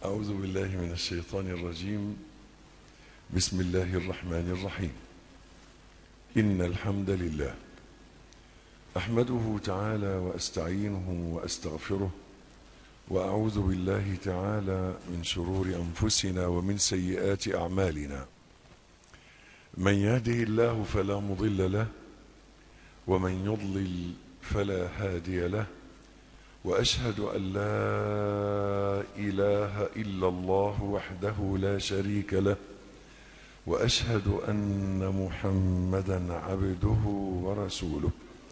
أعوذ بالله من الشيطان الرجيم. بسم الله الرحمن الرحيم. إن الحمد لله أحمده تعالى وأستعينه وأستغفره، وأعوذ بالله تعالى من شرور أنفسنا ومن سيئات أعمالنا. من يهده الله فلا مضل له، ومن يضلل فلا هادي له، وأشهد أن لا إله إلا الله وحده لا شريك له، وأشهد أن محمدا عبده ورسوله.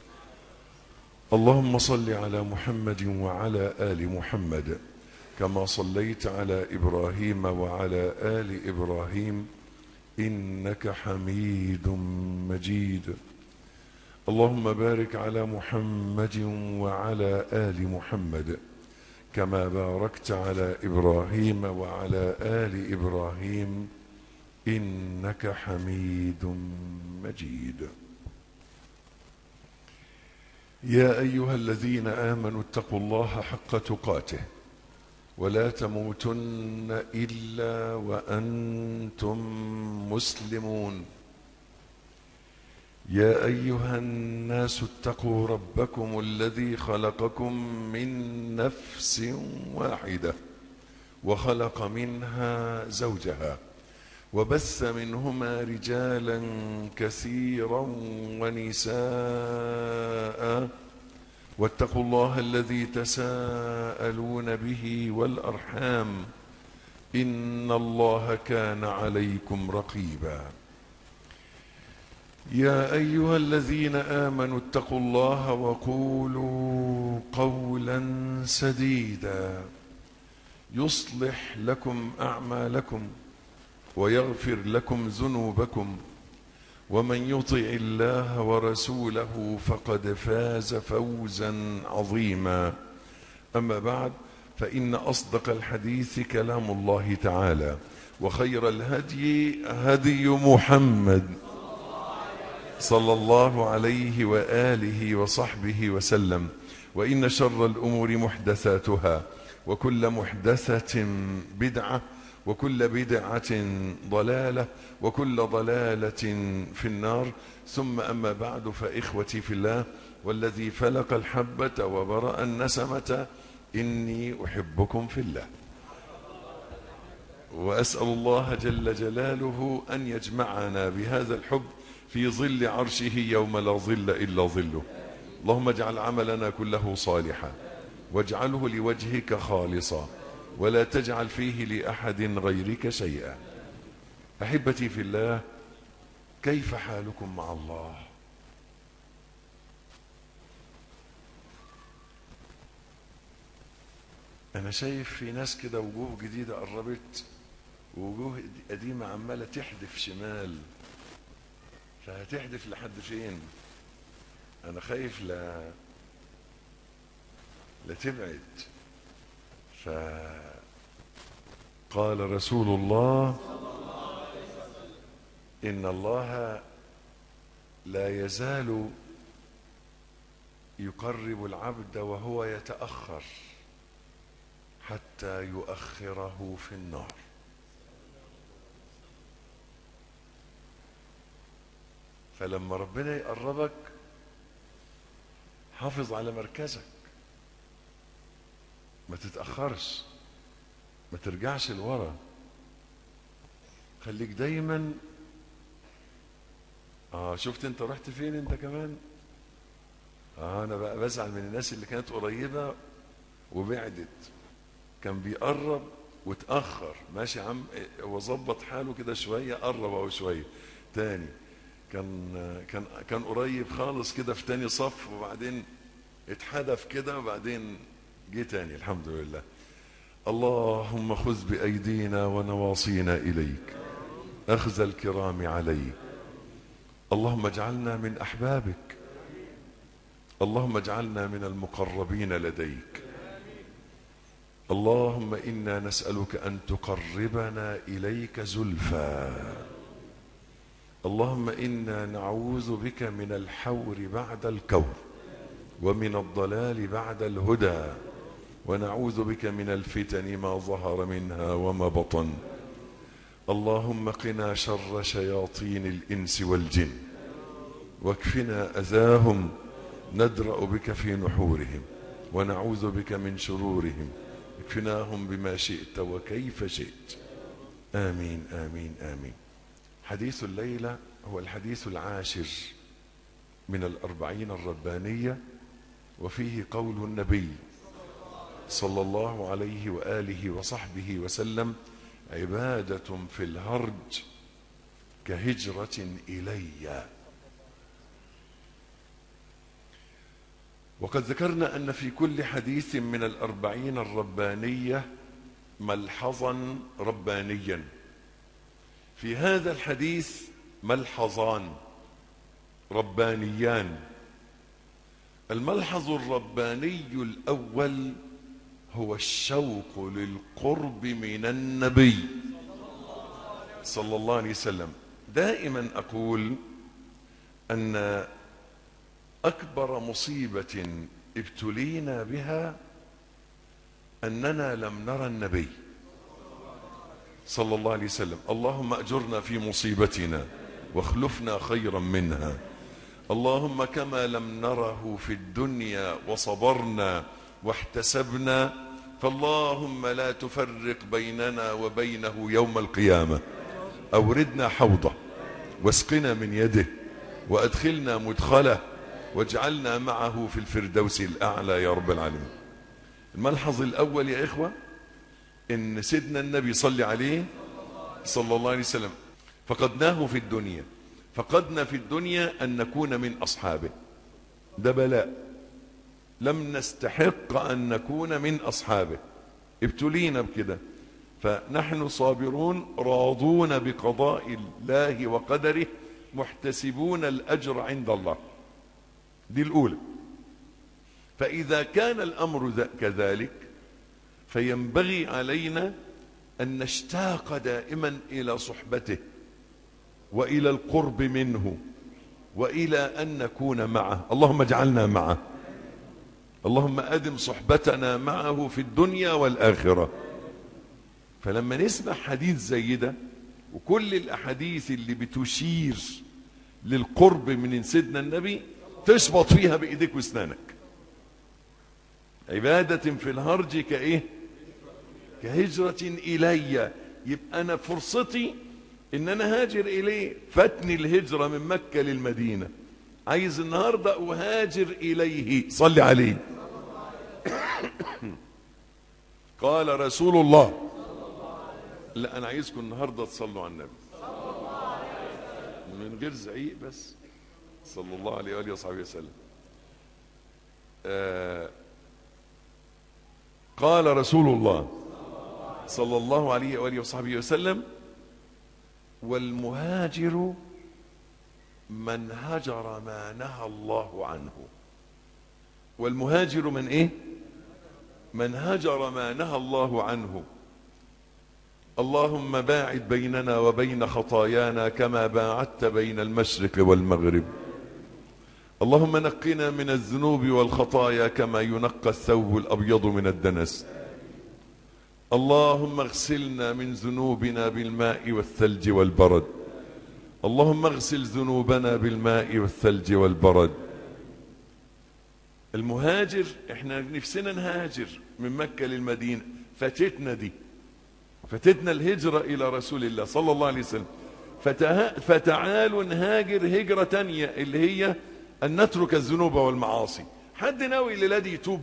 اللهم صل على محمد وعلى آل محمد كما صليت على إبراهيم وعلى آل إبراهيم إنك حميد مجيد. اللهم بارك على محمد وعلى آل محمد كما باركت على إبراهيم وعلى آل إبراهيم إنك حميد مجيد. يا أيها الذين آمنوا اتقوا الله حق تقاته ولا تموتن إلا وأنتم مسلمون. يا أيها الناس اتقوا ربكم الذي خلقكم من نفس واحدة وخلق منها زوجها وبث منهما رجالا كثيرا ونساء، واتقوا الله الذي تساءلون به والأرحام إن الله كان عليكم رقيبا. يا أيها الذين آمنوا اتقوا الله وقولوا قولا سديدا يصلح لكم أعمالكم ويغفر لكم ذنوبكم، ومن يطع الله ورسوله فقد فاز فوزا عظيما. أما بعد، فإن أصدق الحديث كلام الله تعالى، وخير الهدي هدي محمد صلى الله عليه وآله وصحبه وسلم. وإن شر الأمور محدثاتها، وكل محدثة بدعة، وكل بدعة ضلالة، وكل ضلالة في النار. ثم أما بعد، فإخوتي في الله والذي فلق الحبة وبرأ النسمة، إني أحبكم في الله، وأسأل الله جل جلاله أن يجمعنا بهذا الحب في ظل عرشه يوم لا ظل إلا ظله. اللهم اجعل عملنا كله صالحا، واجعله لوجهك خالصا، ولا تجعل فيه لأحد غيرك شيئا. أحبتي في الله، كيف حالكم مع الله؟ أنا شايف في ناس كده وجوه جديدة قربت، ووجوه قديمة عمالة تحدف شمال، فهتحدف لحد فين؟ أنا خايف لا تبعد. فقال رسول الله: إن الله لا يزال يقرب العبد وهو يتأخر حتى يؤخره في النار. فلما ربنا يقربك، حافظ على مركزك، ما تتأخرش، ما ترجعش لورا، خليك دايما. شفت انت رحت فين انت كمان؟ انا بقى بزعل من الناس اللي كانت قريبة وبعدت، كان بيقرب وتأخر. ماشي يا عم، وظبط حاله كده شوية، قرب او شوية تاني. كان قريب خالص كده في تاني صف، وبعدين اتحدف كده، وبعدين جه تاني. الحمد لله. اللهم خذ بأيدينا ونواصينا إليك، أخذ الكرام عليك. اللهم اجعلنا من أحبابك، اللهم اجعلنا من المقربين لديك. اللهم إنا نسألك أن تقربنا إليك زلفى. اللهم إنا نعوذ بك من الحور بعد الكور، ومن الضلال بعد الهدى، ونعوذ بك من الفتن ما ظهر منها وما بطن. اللهم قنا شر شياطين الإنس والجن واكفنا أذاهم، ندرأ بك في نحورهم ونعوذ بك من شرورهم، اكفناهم بما شئت وكيف شئت. آمين آمين آمين. حديث الليلة هو الحديث العاشر من الأربعين الربانية، وفيه قول النبي صلى الله عليه وآله وصحبه وسلم: عبادة في الهرج كهجرة إلي. وقد ذكرنا أن في كل حديث من الأربعين الربانية ملحظا ربانيا. في هذا الحديث ملحظان ربانيان. الملحظ الرباني الأول هو الشوق للقرب من النبي صلى الله عليه وسلم. دائما أقول أن أكبر مصيبة ابتلينا بها أننا لم نرى النبي صلى الله عليه وسلم. اللهم أجرنا في مصيبتنا واخلفنا خيرا منها. اللهم كما لم نره في الدنيا وصبرنا واحتسبنا، فاللهم لا تفرق بيننا وبينه يوم القيامة. أوردنا حوضه واسقنا من يده وأدخلنا مدخله واجعلنا معه في الفردوس الأعلى يا رب العالمين. الملحظ الأول يا إخوة إن سيدنا النبي صلى عليه صلى الله عليه وسلم فقدناه في الدنيا. فقدنا في الدنيا أن نكون من أصحابه، ده بلاء. لم نستحق أن نكون من أصحابه، ابتلينا بكده. فنحن صابرون راضون بقضاء الله وقدره محتسبون الأجر عند الله. دي الأولى. فإذا كان الأمر كذلك فينبغي علينا أن نشتاق دائما إلى صحبته وإلى القرب منه وإلى أن نكون معه. اللهم اجعلنا معه. اللهم أدم صحبتنا معه في الدنيا والآخرة. فلما نسمع حديث زي ده وكل الأحاديث اللي بتشير للقرب من سيدنا النبي تشبط فيها بإيديك واسنانك. عبادة في الهرج كإيه؟ كهجرة إلي. يبقى أنا فرصتي إن أنا هاجر إليه. فاتني الهجرة من مكة للمدينة، عايز النهاردة أهاجر إليه. صلي عليه. قال رسول الله. لا أنا عايزكم النهاردة تصلوا على النبي من غير زعيق بس. صلى الله عليه وآله وصحبه وسلم. قال رسول الله صلى الله عليه وآله وصحبه وسلم: والمهاجر من هجر ما نهى الله عنه. والمهاجر من ايه؟ من هجر ما نهى الله عنه. اللهم باعد بيننا وبين خطايانا كما باعدت بين المشرق والمغرب. اللهم نقنا من الذنوب والخطايا كما ينقى الثوب الأبيض من الدنس. اللهم اغسلنا من ذنوبنا بالماء والثلج والبرد. اللهم اغسل ذنوبنا بالماء والثلج والبرد. المهاجر احنا نفسنا نهاجر من مكة للمدينة، فاتتنا دي، فاتتنا الهجرة إلى رسول الله صلى الله عليه وسلم. فتعالوا نهاجر هجرة تانية اللي هي أن نترك الذنوب والمعاصي. حد ناوي الليلة دي يتوب؟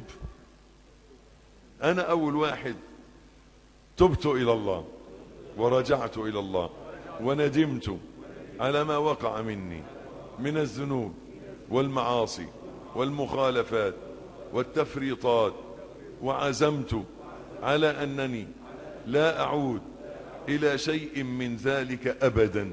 أنا أول واحد تبت إلى الله ورجعت إلى الله وندمت على ما وقع مني من الذنوب والمعاصي والمخالفات والتفريطات، وعزمت على أنني لا أعود إلى شيء من ذلك أبدا.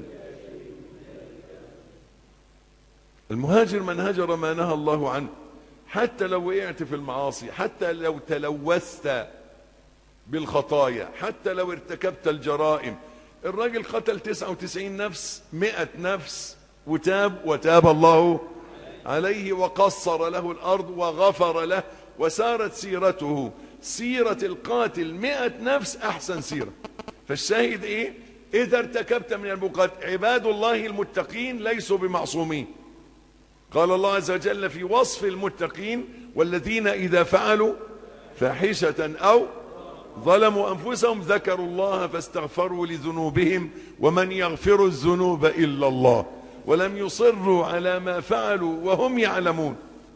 المهاجر من هجر ما نهى الله عنه، حتى لو وقعت في المعاصي، حتى لو تلوثت بالخطايا، حتى لو ارتكبت الجرائم. الراجل قتل 99 نفس 100 نفس وتاب الله عليه وقصر له الأرض وغفر له وسارت سيرته. سيرة القاتل 100 نفس أحسن سيرة. فالشاهد إيه؟ إذا ارتكبت من الموقات، عباد الله المتقين ليسوا بمعصومين. قال الله عز وجل في وصف المتقين: والذين إذا فعلوا فاحشة أو ظلموا أنفسهم ذكروا الله فاستغفروا لذنوبهم ومن يغفر الذنوب إلا الله ولم يصروا على ما فعلوا وهم يعلمون.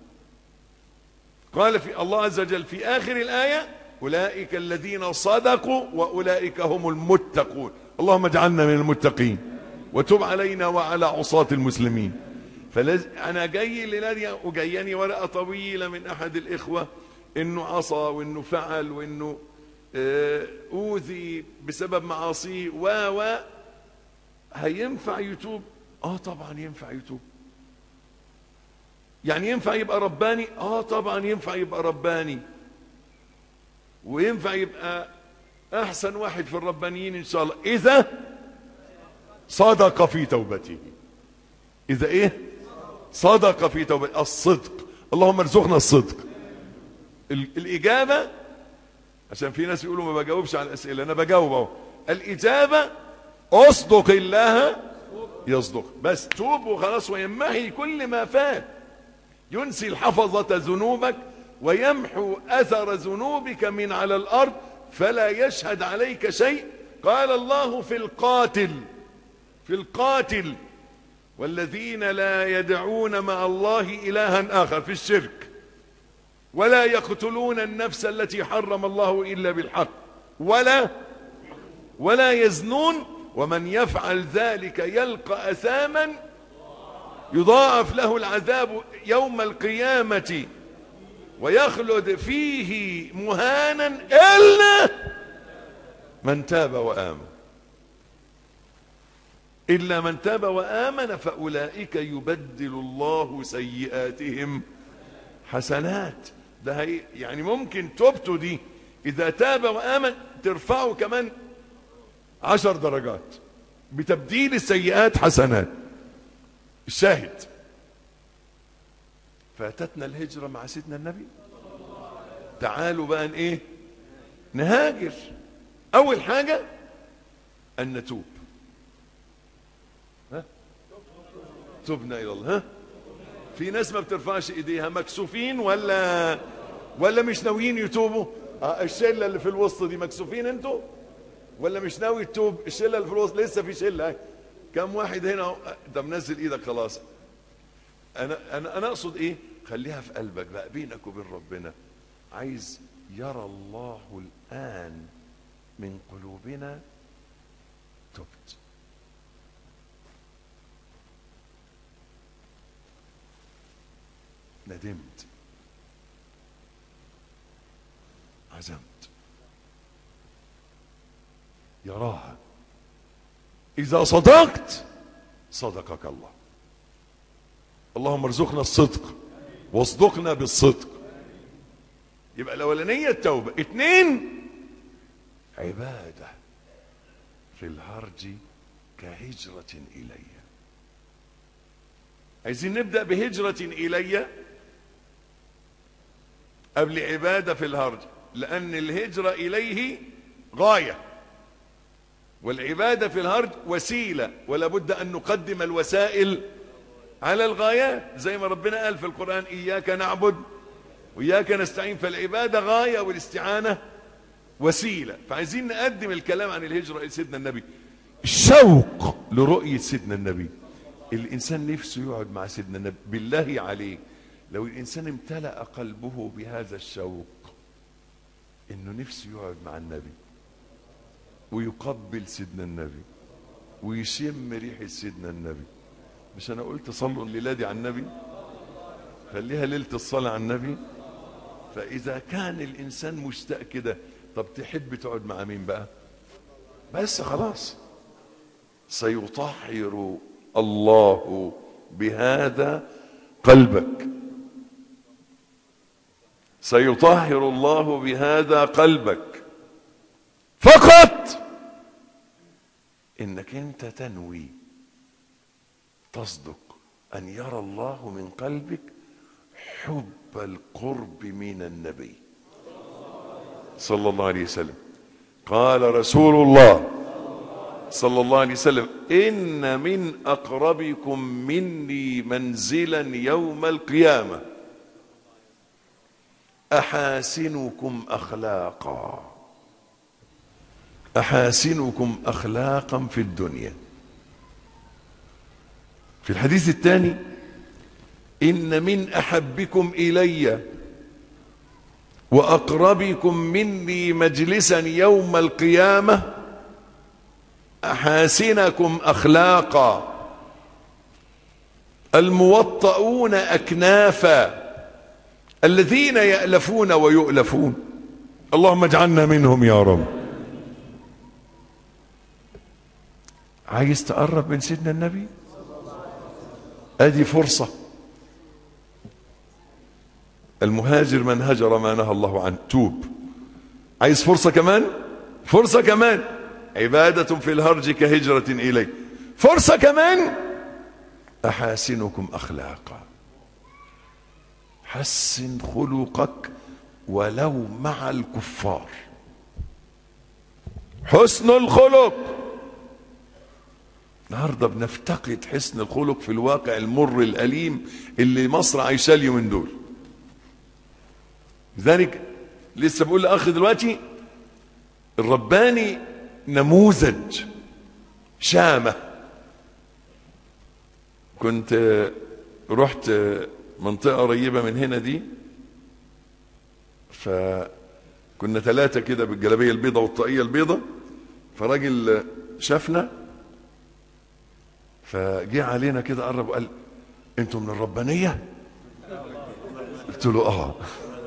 قال في الله عز وجل في آخر الآية: أولئك الذين صدقوا وأولئك هم المتقون. اللهم اجعلنا من المتقين وتب علينا وعلى عصاة المسلمين. أنا جاي لنادي وجاياني ورقة طويلة من أحد الإخوة إنه عصى وإنه فعل وإنه أوذي بسبب معاصيه هينفع يتوب؟ طبعا ينفع يتوب. يعني ينفع يبقى رباني؟ طبعا ينفع يبقى رباني، وينفع يبقى أحسن واحد في الربانيين إن شاء الله إذا صدق في توبته. إذا إيه؟ صدق في توبته. الصدق. اللهم ارزقنا الصدق. الإجابة، عشان في ناس يقولوا ما بجاوبش على الأسئلة، أنا بجاوب أهو. الإجابة: أصدق الله يصدق. بس توب وخلاص، ويمحي كل ما فات، ينسي الحفظة ذنوبك ويمحو أثر ذنوبك من على الأرض فلا يشهد عليك شيء. قال الله في القاتل: والذين لا يدعون مع الله إلها آخر، في الشرك، ولا يقتلون النفس التي حرم الله إلا بالحق ولا يزنون ومن يفعل ذلك يلقى أثاما يضاعف له العذاب يوم القيامة ويخلد فيه مهانا إلا من تاب وآمن. إلا من تاب وآمن فأولئك يبدل الله سيئاتهم حسنات. ده يعني ممكن توبته دي إذا تاب وآمن ترفعه كمان 10 درجات بتبديل السيئات حسنات. الشاهد: فاتتنا الهجرة مع سيدنا النبي. تعالوا بقى ايه؟ نهاجر. أول حاجة أن نتوب. تبنا إلى الله. في ناس ما بترفعش ايديها، مكسوفين ولا مش ناويين يتوبوا؟ الشله اللي في الوسط دي مكسوفين انتوا ولا مش ناوي تتوب؟ الشله اللي في الوسط لسه في شله. كم واحد هنا ده منزل ايدك خلاص. انا اقصد ايه؟ خليها في قلبك بقى، بينك وبين ربنا. عايز يرى الله الآن من قلوبنا تبت. ندمت، عزمت، يراها. إذا صدقت صدقك الله. اللهم ارزقنا الصدق واصدقنا بالصدق. يبقى الأولانية التوبة. 2 عبادة في الهرج كهجرة إلي. عايزين نبدأ بهجرة إلي قبل عبادة في الهرج، لأن الهجرة إليه غاية والعبادة في الهرج وسيلة، ولا بد أن نقدم الوسائل على الغايات، زي ما ربنا قال في القرآن: إياك نعبد وإياك نستعين. فالعبادة غاية والاستعانة وسيلة. فعايزين نقدم الكلام عن الهجرة إلى سيدنا النبي. الشوق لرؤية سيدنا النبي. الإنسان نفسه يقعد مع سيدنا النبي. بالله عليه، لو الإنسان امتلأ قلبه بهذا الشوق إنه نفسه يقعد مع النبي ويقبل سيدنا النبي ويشم ريحة سيدنا النبي. مش أنا قلت صلوا الليلة دي على النبي؟ خليها ليلة الصلاة على النبي. فإذا كان الإنسان مشتاق كده، طب تحب تقعد مع مين بقى؟ بس خلاص، سيطهر الله بهذا قلبك. سيطهر الله بهذا قلبك. فقط إنك أنت تنوي تصدق أن يرى الله من قلبك حب القرب من النبي. صلى الله عليه وسلم. قال رسول الله صلى الله عليه وسلم: إن من أقربكم مني منزلا يوم القيامة أحاسنكم أخلاقا. أحاسنكم أخلاقا في الدنيا. في الحديث الثاني: إن من أحبكم إلي وأقربكم مني مجلسا يوم القيامة أحاسنكم أخلاقا الموطؤون أكنافا الذين يألفون ويؤلفون. اللهم اجعلنا منهم يا رب. عايز تقرب من سيدنا النبي؟ ادي فرصة. المهاجر من هجر ما نهى الله عنه. توب. عايز فرصة كمان؟ فرصة كمان. عبادة في الهرج كهجرة إليه. فرصة كمان. أحاسنكم أخلاقا. حسن خلقك ولو مع الكفار. حسن الخلق. النهارده بنفتقد حسن الخلق في الواقع المر الأليم اللي مصر عايشاه اليومين دول. لذلك لسه بقول لأخ دلوقتي: الرباني نموذج شامة. كنت رحت منطقة قريبة من هنا دي، فكنا 3 كده بالجلابية البيضة والطاقية البيضة، فراجل شافنا فجي علينا كده قرب وقال: انتوا من الربانية؟ قلت له اه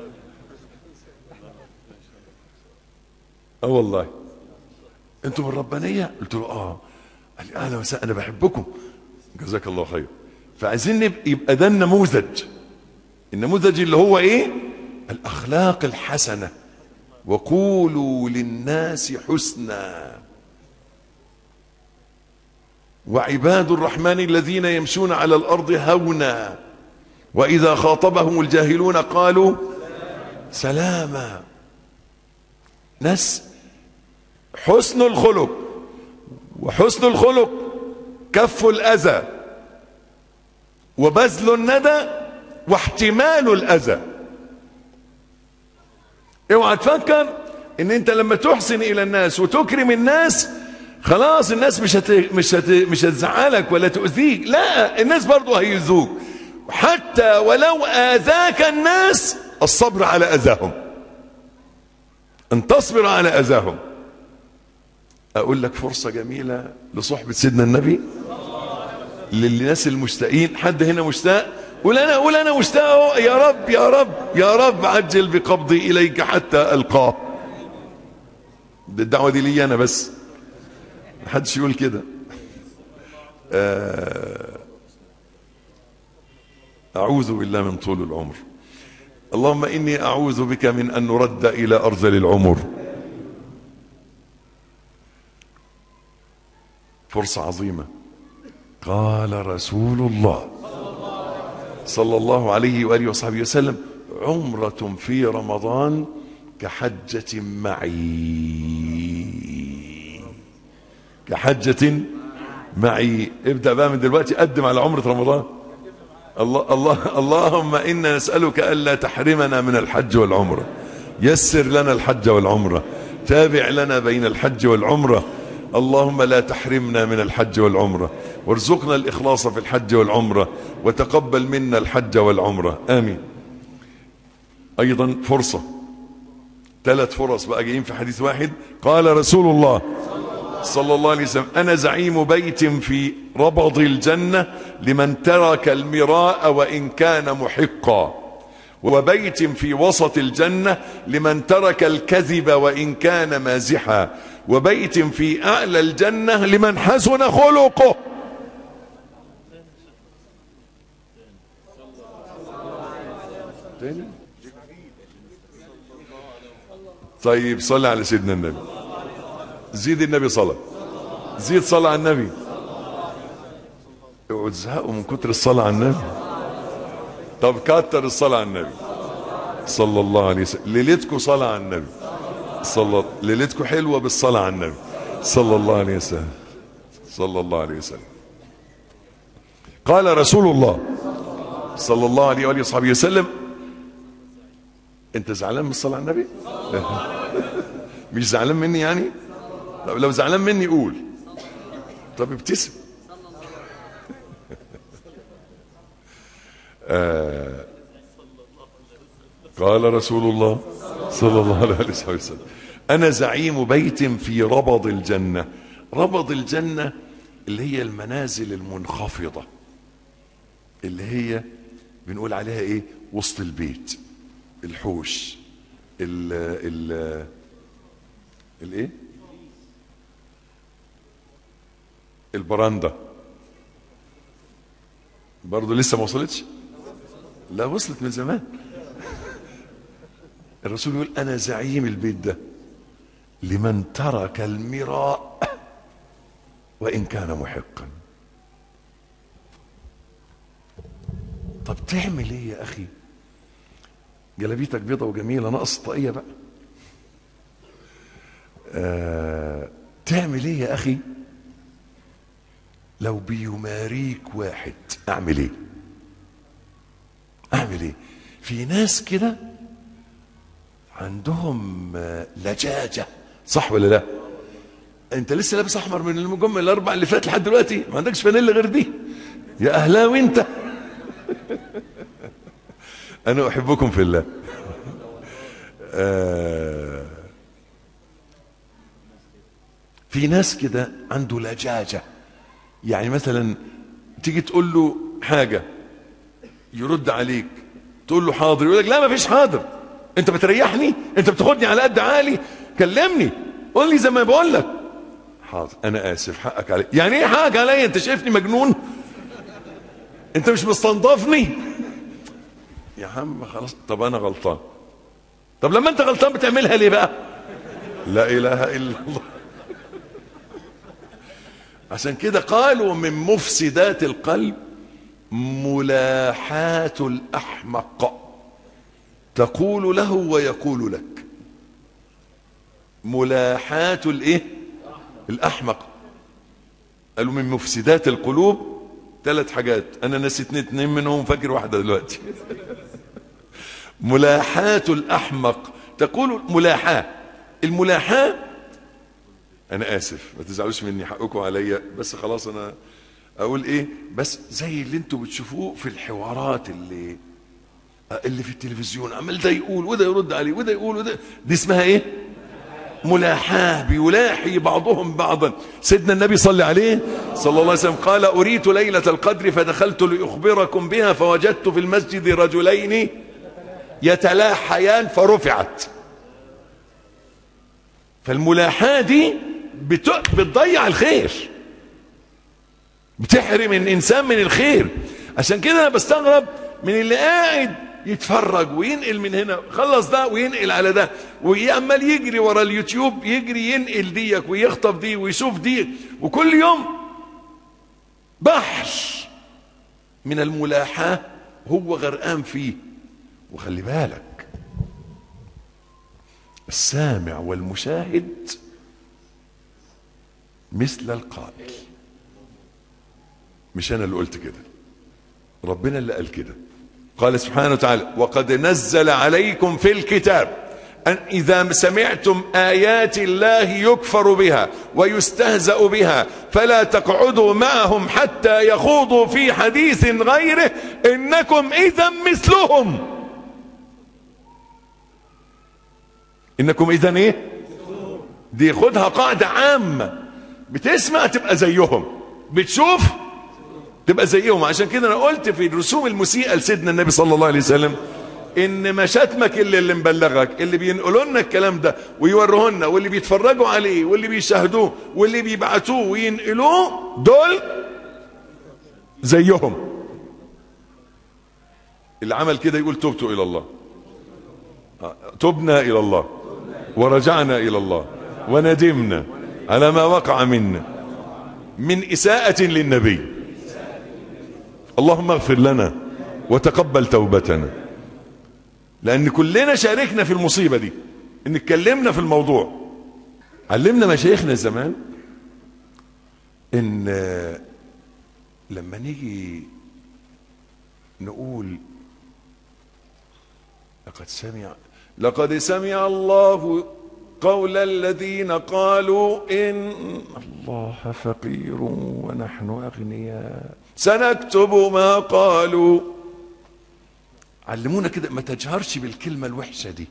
والله. انتوا من الربانية؟ قلت له اه. قال لي اهلا وسهلا، انا بحبكم، جزاك الله خير. فعايزين يبقى ده النموذج اللي هو ايه؟ الاخلاق الحسنة. وقولوا للناس حسنا وعباد الرحمن الذين يمشون على الأرض هونا وإذا خاطبهم الجاهلون قالوا سلاما. ناس حسن الخلق. وحسن الخلق كف الأذى وبذل الندى واحتمال الأذى. اوعى تفكر ان انت لما تحسن الى الناس وتكرم الناس خلاص الناس مش هتزعلك ولا تؤذيك. لا، الناس برضو هيؤذوك. حتى ولو آذاك الناس الصبر على أذاهم، ان تصبر على أذاهم. اقول لك فرصة جميلة لصحبة سيدنا النبي للناس المشتاقين. حد هنا مشتاق؟ قول انا مشتاق. يا رب يا رب يا رب عجل بقبضي اليك حتى القاه. الدعوة دي لي انا بس، محدش يقول كده. أعوذ بالله من طول العمر. اللهم إني أعوذ بك من أن نرد إلى أرذل العمر. فرصة عظيمة. قال رسول الله صلى الله عليه وآله وصحبه وسلم: عمرة في رمضان كحجة معي. كحجة معي. ابدأ بقى من دلوقتي، قدم على عمرة رمضان. اللهم إنا نسألك ألا تحرمنا من الحج والعمرة. يسر لنا الحج والعمرة. تابع لنا بين الحج والعمرة. اللهم لا تحرمنا من الحج والعمرة، وارزقنا الإخلاص في الحج والعمرة، وتقبل منا الحج والعمرة. آمين. أيضا فرصة، 3 فرص بقى جايين في حديث واحد. قال رسول الله صلى الله عليه وسلم: أنا زعيم بيت في ربض الجنة لمن ترك المراء وإن كان محقا، وبيت في وسط الجنة لمن ترك الكذب وإن كان مازحا، وبيت في أعلى الجنة لمن حسن خلقه. طيب صلى على سيدنا النبي. زيد النبي صلاة. زيد صلاة على النبي. اوعوا تزهقوا من كتر الصلاة على النبي. طب كتر الصلاة على النبي صلى الله عليه وسلم. ليلتكم صلاة على النبي ليلتكم حلوة بالصلاة على النبي صلى الله عليه وسلم. صلى الله عليه وسلم. قال رسول الله صلى الله عليه وآله وصحبه وسلم. انت زعلان من الصلاة على النبي؟ مش زعلان مني يعني؟ طب لو زعلان مني قول. طب ابتسم. قال رسول الله صلى الله عليه وسلم: أنا زعيم بيت في ربض الجنة. ربض الجنة اللي هي المنازل المنخفضة، اللي هي بنقول عليها ايه؟ وسط البيت، الحوش، الايه، البراندة. برضو لسه ما وصلتش؟ لا وصلت من زمان. الرسول يقول: أنا زعيم البيت ده لمن ترك المراء وإن كان محقا. طب تعمل ايه يا أخي؟ جلابيتك بيضة وجميلة، ناقص طاقية بقى. تعمل ايه يا أخي لو بيماريك واحد؟ أعمل ايه؟ أعمل ايه؟ في ناس كده عندهم لجاجة، صح ولا لا؟ انت لسه لابس احمر من الجمعة الاربع اللي فات لحد دلوقتي، ما عندكش فانيلا غير دي يا اهلاوي انت. انا احبكم في الله. في ناس كده عنده لجاجة، يعني مثلا تيجي تقول له حاجة يرد عليك، تقول له حاضر، يقول لك لا ما فيش حاضر، انت بتريحني، انت بتاخدني على قد عالي، كلمني قول لي زي ما بقول لك. حاضر انا اسف، حقك علي. يعني ايه حقك عليا؟ انت شايفني مجنون؟ انت مش مستنضفني يا عم؟ خلاص طب انا غلطان. طب لما انت غلطان بتعملها ليه بقى؟ لا اله الا الله. عشان كده قالوا من مفسدات القلب ملاحاة الأحمق، تقول له ويقول لك. ملاحاة الايه؟ الأحمق. قالوا من مفسدات القلوب 3 حاجات، انا نسيت 2 منهم، فاكر واحدة دلوقتي. ملاحاة الأحمق، تقول ملاحاة. الملاحاة، انا اسف ما تزعلوش مني، حقكم عليا، بس خلاص انا اقول ايه، بس زي اللي انتوا بتشوفوه في الحوارات اللي في التلفزيون، عمال ده يقول وده يرد عليه وده يقول وده، دي اسمها ايه؟ ملاحاة. بيلاحي بعضهم بعضا. سيدنا النبي صلى عليه صلى الله عليه وسلم قال: أريت ليلة القدر فدخلت لأخبركم بها فوجدت في المسجد رجلين يتلاحيان فرفعت. فالملاحاة دي بتضيع الخير، بتحرم الإنسان من الخير. عشان كده أنا بستغرب من اللي قاعد يتفرج وينقل من هنا، خلص ده وينقل على ده، ويعمل يجري ورا اليوتيوب، يجري ينقل ديك ويخطف دي ويشوف دي، وكل يوم بحر من الملاحاة هو غرقان فيه. وخلي بالك، السامع والمشاهد مثل القائل. مش أنا اللي قلت كده، ربنا اللي قال كده. قال سبحانه وتعالى: وقد نزل عليكم في الكتاب أن إذا سمعتم آيات الله يكفر بها ويستهزأ بها فلا تقعدوا معهم حتى يخوضوا في حديث غيره إنكم إذا مثلهم. إنكم إذا إيه؟ دي خدها قاعدة عامة، بتسمع تبقى زيهم، بتشوف تبقى زيهم. عشان كده انا قلت في الرسوم المسيئة لسيدنا النبي صلى الله عليه وسلم ان ما شتمك اللي مبلغك، اللي بينقلوا لنا الكلام ده ويوروه لنا، واللي بيتفرجوا عليه واللي بيشاهدوه واللي بيبعتوه وينقلوه، دول زيهم. اللي عمل كده يقول: تبت الى الله، تبنا الى الله ورجعنا الى الله وندمنا على ما وقع منا من إساءة للنبي. اللهم اغفر لنا وتقبل توبتنا، لأن كلنا شاركنا في المصيبة دي. ان اتكلمنا في الموضوع. علمنا مشايخنا زمان ان لما نيجي نقول لقد سمع الله قول الذين قالوا إن الله فقير ونحن أغنياء سنكتب ما قالوا. علمونا كده ما تجهرش بالكلمة الوحشة دي،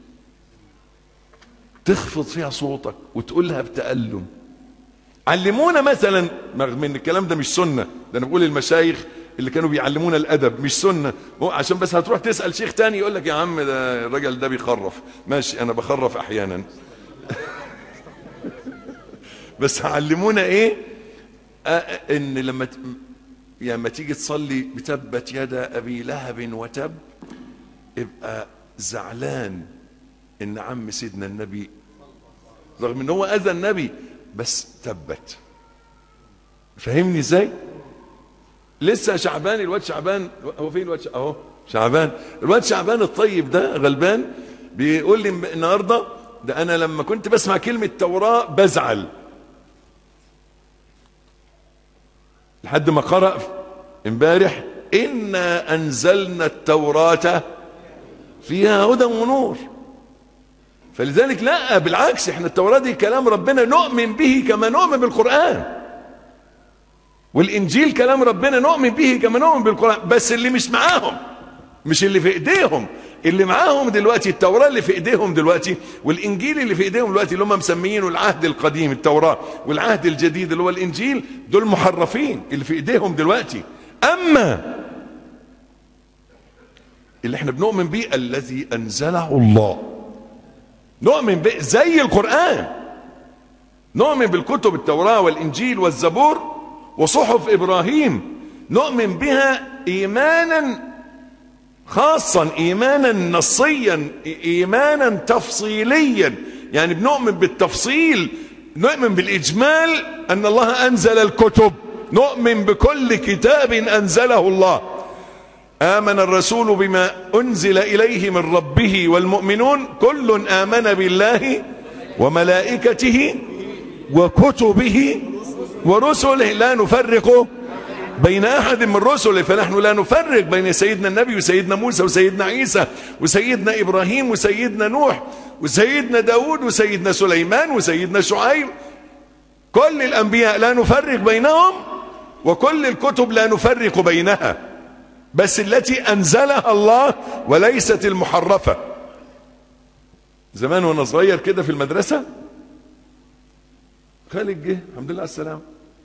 تخفض فيها صوتك وتقولها بتألم. علمونا مثلا، رغم ان الكلام ده مش سنة، ده انا بقول المشايخ اللي كانوا بيعلمونا الادب مش سنة، عشان بس هتروح تسأل شيخ تاني يقول لك يا عم ده الراجل ده بيخرف. ماشي، انا بخرف احيانا بس علمونا ايه؟ ان لما تيجي تصلي بتبت يدا ابي لهب وتب، ابقى زعلان ان عم سيدنا النبي رغم ان هو اذى النبي بس تبت. فهمني ازاي؟ لسه شعبان، الواد شعبان هو فين؟ الواد اهو شعبان، الواد شعبان الطيب ده غلبان بيقول لي النهارده ده انا لما كنت بسمع كلمه توراة بزعل، لحد ما قرأ امبارح انا انزلنا التوراة فيها هدى ونور. فلذلك لا بالعكس، احنا التوراة دي كلام ربنا نؤمن به كما نؤمن بالقرآن، والانجيل كلام ربنا نؤمن به كما نؤمن بالقرآن. بس اللي مش معاهم، مش اللي في ايديهم، اللي معاهم دلوقتي التوراة اللي في ايديهم دلوقتي والانجيل اللي في ايديهم دلوقتي اللي هم مسميينه العهد القديم التوراة والعهد الجديد اللي هو الانجيل، دول محرفين اللي في ايديهم دلوقتي. اما اللي احنا بنؤمن به الذي انزله الله، نؤمن به زي القرآن، نؤمن بالكتب التوراة والانجيل والزبور وصحف ابراهيم، نؤمن بها ايمانا خاصا، ايمانا نصيا، ايمانا تفصيليا، يعني بنؤمن بالتفصيل، نؤمن بالاجمال ان الله انزل الكتب، نؤمن بكل كتاب انزله الله. آمن الرسول بما أنزل إليه من ربه والمؤمنون كل آمن بالله وملائكته وكتبه ورسله لا نفرق بين أحد من رسله. فنحن لا نفرق بين سيدنا النبي وسيدنا موسى وسيدنا عيسى وسيدنا إبراهيم وسيدنا نوح وسيدنا داود وسيدنا سليمان وسيدنا شعيب، كل الأنبياء لا نفرق بينهم، وكل الكتب لا نفرق بينها، بس التي أنزلها الله وليست المحرفة. زمان وانا صغير كده في المدرسة، خالد جه الحمد لله على السلامة،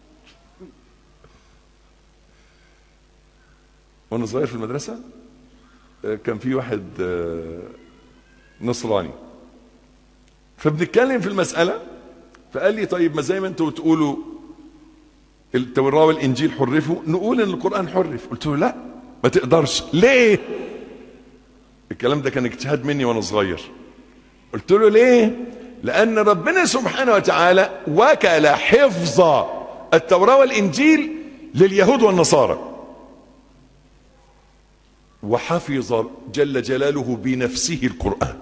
وانا صغير في المدرسة كان في واحد نصراني، فبنتكلم في المسألة، فقال لي طيب ما زي ما انتوا بتقولوا التوراة والإنجيل حرفوا، نقول ان القرآن حرف. قلت له لا ما تقدرش. ليه؟ الكلام ده كان اجتهاد مني وانا صغير. قلت له ليه؟ لأن ربنا سبحانه وتعالى وكل حفظ التوراة والإنجيل لليهود والنصارى، وحفظ جل جلاله بنفسه القرآن.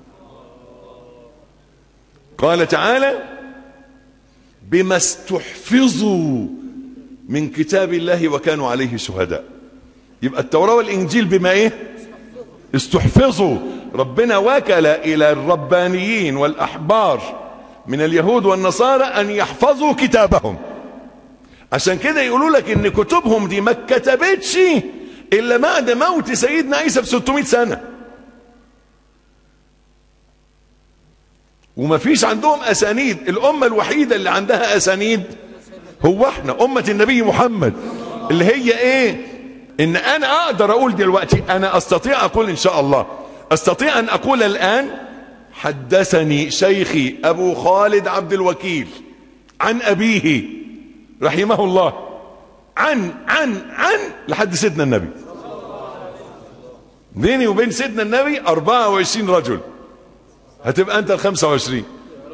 قال تعالى بما استحفظوا من كتاب الله وكانوا عليه شهداء. يبقى التوراة والإنجيل بما ايه؟ استحفظوا. ربنا وكل إلى الربانيين والأحبار من اليهود والنصارى أن يحفظوا كتابهم. عشان كده يقولوا لك إن كتبهم دي ما اتكتبتش إلا بعد موت سيدنا عيسى ب600 سنة، وما فيش عندهم أسانيد. الأمة الوحيدة اللي عندها أسانيد هو احنا أمة النبي محمد، اللي هي ايه؟ ان انا اقدر اقول دلوقتي، انا استطيع اقول ان شاء الله، استطيع ان اقول الان حدثني شيخي ابو خالد عبد الوكيل عن ابيه رحمه الله عن لحد سيدنا النبي. بيني وبين سيدنا النبي 24 رجل، هتبقى انت 25.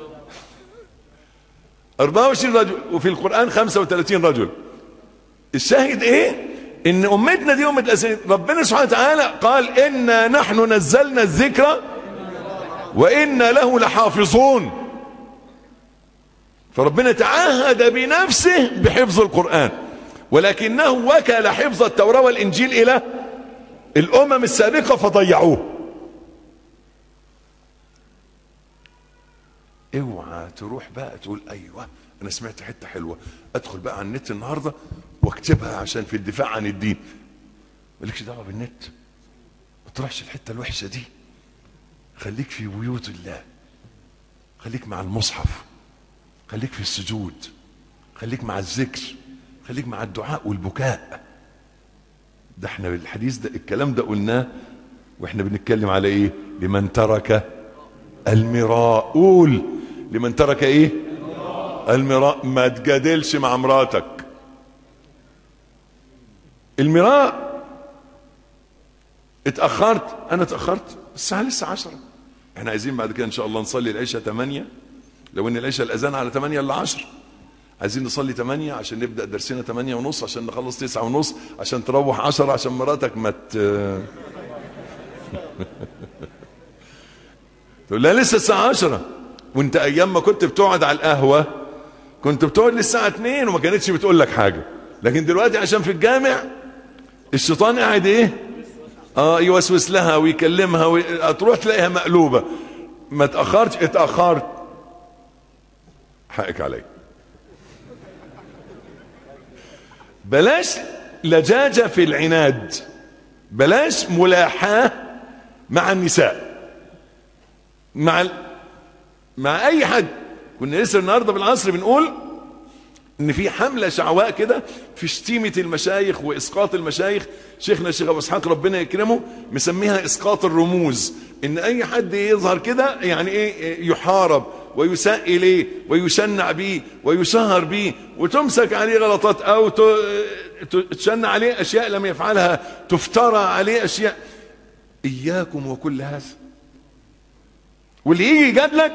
24 رجل، وفي القرآن 35 رجل. الشاهد ايه؟ ان امتنا دي امة الاسانيد. ربنا سبحانه وتعالى قال انا نحن نزلنا الذكر وإنا له لحافظون. فربنا تعهد بنفسه بحفظ القرآن، ولكنه وكل حفظ التوراة والإنجيل إلى الأمم السابقة فضيعوه. اوعى تروح بقى تقول ايوه انا سمعت حته حلوه ادخل بقى على النت النهارده واكتبها عشان في الدفاع عن الدين. مالكش دعوه بالنت، ما تروحش الحته الوحشه دي. خليك في بيوت الله، خليك مع المصحف، خليك في السجود، خليك مع الذكر، خليك مع الدعاء والبكاء. ده احنا الحديث ده الكلام ده قلناه واحنا بنتكلم على ايه؟ لمن ترك المراء. قول لمن ترك ايه؟ المراء. ما تجادلش مع مراتك. المراء. اتأخرت، انا اتأخرت الساعة لسه 10، احنا عايزين بعد كده ان شاء الله نصلي العشاء 8، لو ان العشاء الاذان على 8 الا 10، عايزين نصلي 8 عشان نبدأ درسنا 8:30 عشان نخلص 9:30 عشان تروح 10 عشان مراتك ما تقول لا لسه الساعة 10. وانت ايام ما كنت بتقعد على القهوة كنت بتقعد للساعة 2 وما كانتش بتقول لك حاجة، لكن دلوقتي عشان في الجامع الشيطان قاعد ايه؟ يوسوس لها ويكلمها تروح تلاقيها مقلوبة. ما تأخرتش، اتأخرت حقك علي. بلاش لجاجة في العناد، بلاش ملاحاة مع النساء، مع اي حد. كنا لسه النهارده بالعصر بنقول ان في حمله شعواء كده في شتيمه المشايخ واسقاط المشايخ. شيخنا الشيخ ابو اسحاق ربنا يكرمه مسميها اسقاط الرموز، ان اي حد يظهر كده يعني ايه يحارب ويساء اليه ويشنع بيه ويشهر بيه وتمسك عليه غلطات او تشنع عليه اشياء لم يفعلها، تفترى عليه اشياء. اياكم وكل هذا. واللي يجي يجادلك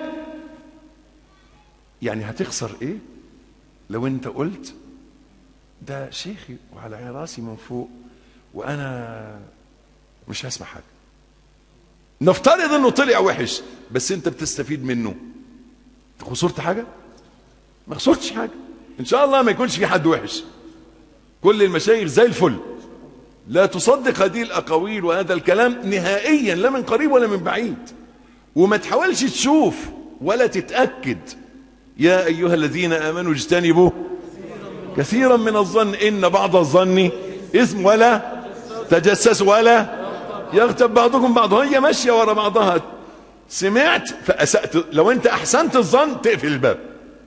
يعني هتخسر ايه لو انت قلت ده شيخي وعلى راسي من فوق وانا مش هسمع حاجه. نفترض انه طلع وحش بس انت بتستفيد منه، خسرت حاجه؟ ما خسرتش حاجه. ان شاء الله ما يكونش في حد وحش، كل المشايخ زي الفل. لا تصدق هذه الاقاويل وهذا الكلام نهائيا، لا من قريب ولا من بعيد، وما تحاولش تشوف ولا تتأكد. يا أيها الذين آمنوا اجتنبوا كثيرا من الظن إن بعض الظن إثم ولا تجسسوا ولا يغتب بعضكم بعضا. هي ماشية ورا بعضها. سمعت فأسأت، لو أنت أحسنت الظن تقفل الباب،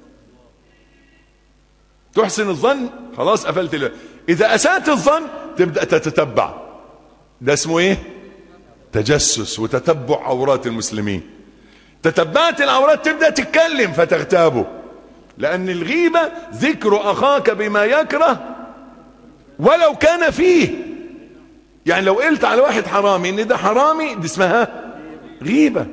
تحسن الظن خلاص قفلت الباب. إذا أسأت الظن تبدأ تتتبع، ده اسمه إيه؟ تجسس وتتبع عورات المسلمين. تتبعت العورات تبدأ تتكلم فتغتابه، لأن الغيبة ذكر أخاك بما يكره ولو كان فيه. يعني لو قلت على واحد حرامي ان ده حرامي دي اسمها غيبة.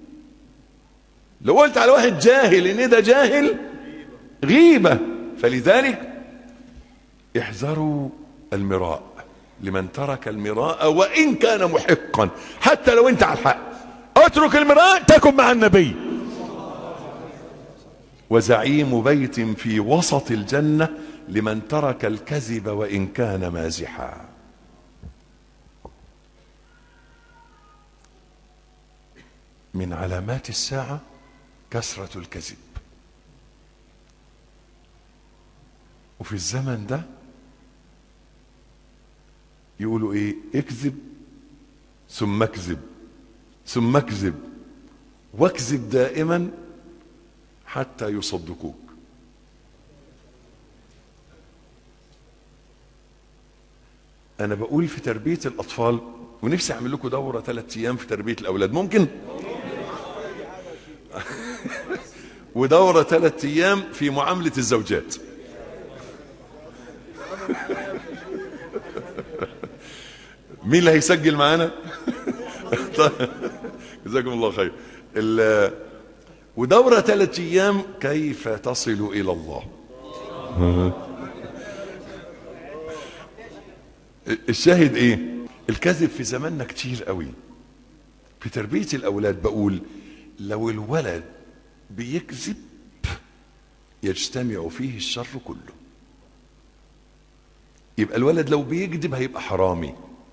لو قلت على واحد جاهل ان ده جاهل غيبة. فلذلك احذروا المراء. لمن ترك المراء وإن كان محقا، حتى لو انت على الحق اترك المراء تكن مع النبي. وزعيم بيت في وسط الجنة لمن ترك الكذب وإن كان مازحا. من علامات الساعة كثرة الكذب، وفي الزمن ده يقولوا ايه؟ اكذب ثم اكذب ثم اكذب واكذب دائما حتى يصدقوك. انا بقول في تربية الاطفال، ونفسي اعمل لكم دورة 3 ايام في تربية الاولاد، ممكن؟ ودورة 3 ايام في معاملة الزوجات. مين اللي هيسجل معانا؟ جزاكم الله خير. ودورة 3 ايام كيف تصل الى الله. الشاهد ايه؟ الكذب في زماننا كتير قوي. في تربية الاولاد بقول لو الولد بيكذب يجتمع فيه الشر كله. يبقى الولد لو بيكذب هيبقى حرامي،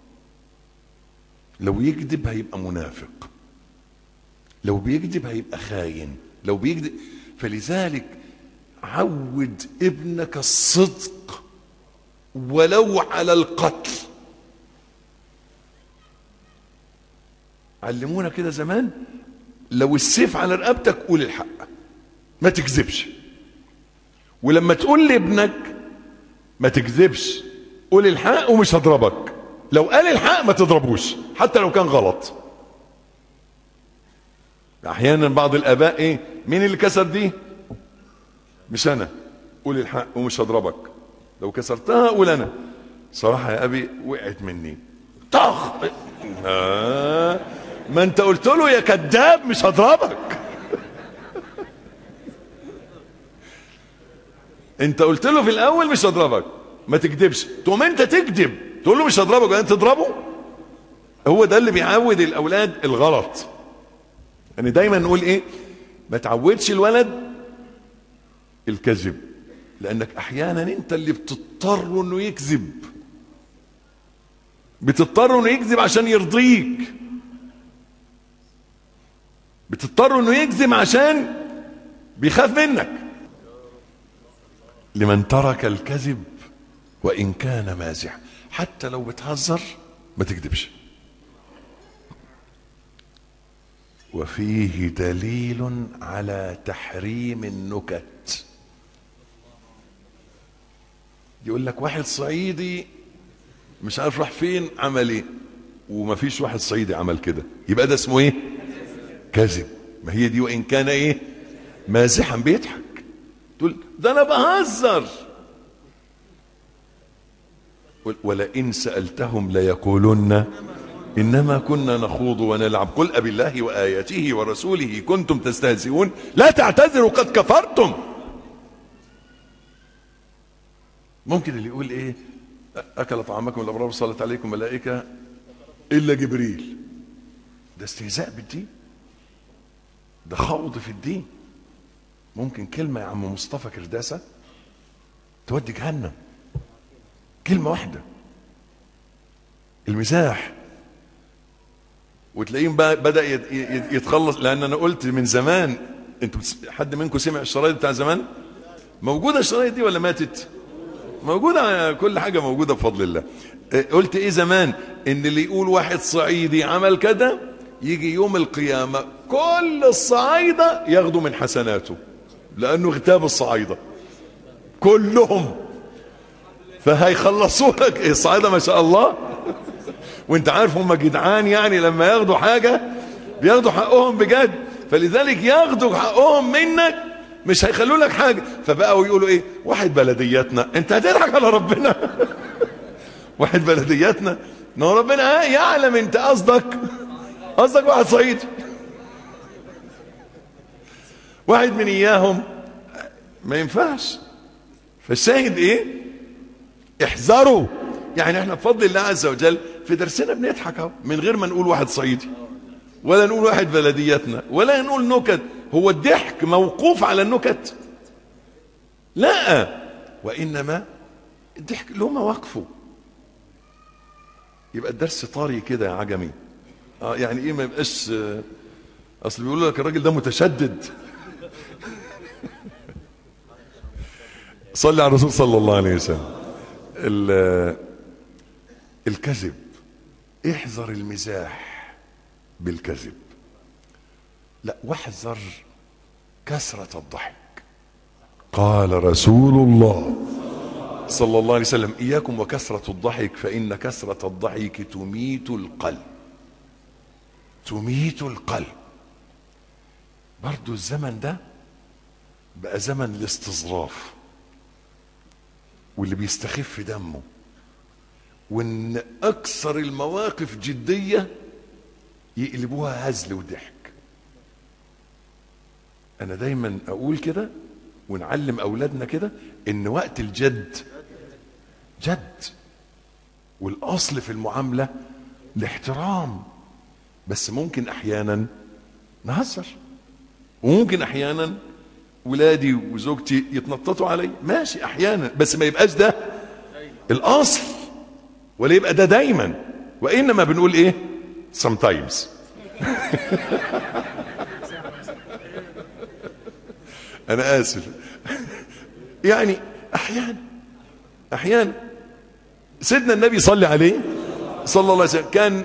لو يكذب هيبقى منافق، لو بيكذب هيبقى خاين، لو بيكذب. فلذلك عود ابنك الصدق ولو على القتل. علمونا كده زمان، لو السيف على رقبتك قول الحق، ما تكذبش. ولما تقول لابنك ما تكذبش قول الحق ومش هضربك، لو قال الحق ما تضربوش حتى لو كان غلط. احيانا بعض الاباء ايه، مين اللي كسر دي؟ مش انا، قول الحق ومش هضربك، لو كسرتها قول انا. صراحه يا ابي وقعت مني طخ. ما انت قلت له يا كذاب مش هضربك. انت قلت له في الاول مش هضربك، ما تكذبش، تقوم انت تكذب تقول له مش هضربك وانت تضربه. هو ده اللي بيعود الاولاد الغلط. يعني دايما نقول ايه، ما تعودش الولد الكذب، لانك احيانا انت اللي بتضطر انه يكذب، بتضطر انه يكذب عشان يرضيك، بتضطر انه يكذب عشان بيخاف منك. لمن ترك الكذب وان كان مازح، حتى لو بتهزر ما تكذبش. وفيه دليل على تحريم النكت. يقول لك واحد صعيدي مش عارف راح فين عمل ايه، وما فيش واحد صعيدي عمل كده، يبقى ده اسمه ايه؟ كذب. ما هي دي وان كان ايه؟ مازحا، بيضحك، تقول ده انا بهزر. ولئن سألتهم ليقولن إنما كنا نخوض ونلعب قل أبالله وآياته ورسوله كنتم تستهزئون لا تعتذروا قد كفرتم. ممكن اللي يقول إيه، أكل طعامكم الأبرار وصلت عليكم ملائكة إلا جبريل، ده استهزاء بالدين، ده خوض في الدين. ممكن كلمة يا عم مصطفى كرداسة تودي جهنم، كلمة واحدة، المزاح. وتلاقيهم بقى بدأ يتخلص، لأن أنا قلت من زمان، أنتوا حد منكم سمع الشرايط بتاع زمان؟ موجودة الشرايط دي ولا ماتت؟ موجودة، كل حاجة موجودة بفضل الله. قلت إيه زمان؟ إن اللي يقول واحد صعيدي عمل كده يجي يوم القيامة كل الصعايدة ياخدوا من حسناته، لأنه اغتاب الصعايدة كلهم، فهيخلصوا لك الصعايدة ما شاء الله. وانت عارف هم جدعان، يعني لما ياخدوا حاجة بياخدوا حقهم بجد، فلذلك ياخدوا حقهم منك مش هيخلوا لك حاجة. فبقوا يقولوا ايه، واحد بلدياتنا، انت هتضحك على ربنا. واحد بلدياتنا، ان ربنا يعلم انت قصدك واحد صعيدي، واحد من اياهم، ما ينفعش. فالشاهد ايه، احذروا. يعني احنا بفضل الله عز وجل في درسنا بنضحك اهو، من غير ما نقول واحد صعيدي ولا نقول واحد بلدياتنا ولا نقول نكت. هو الضحك موقوف على النكت؟ لا، وانما الضحك له مواقفه. يبقى الدرس طاري كده يا عجمي، يعني ايه، ما يبقاش اصل بيقولوا لك الراجل ده متشدد. صلي على الرسول صلى الله عليه وسلم. الكذب، احذر المزاح بالكذب، لا واحذر كثرة الضحك. قال رسول الله صلى الله عليه وسلم إياكم وكثرة الضحك فإن كثرة الضحك تميت القلب، تميت القلب. برضو الزمن ده بقى زمن الاستظراف، واللي بيستخف دمه، وان اكثر المواقف جدية يقلبوها هزل وضحك. انا دايما اقول كده ونعلم اولادنا كده، ان وقت الجد جد، والاصل في المعاملة الاحترام، بس ممكن احيانا نهزر. وممكن احيانا ولادي وزوجتي يتنططوا علي، ماشي احيانا، بس ما يبقاش ده الاصل ولا يبقى ده دايما، وانما بنقول ايه sometimes. انا اسف. يعني احيانا سيدنا النبي صلى عليه صلى الله عليه وسلم كان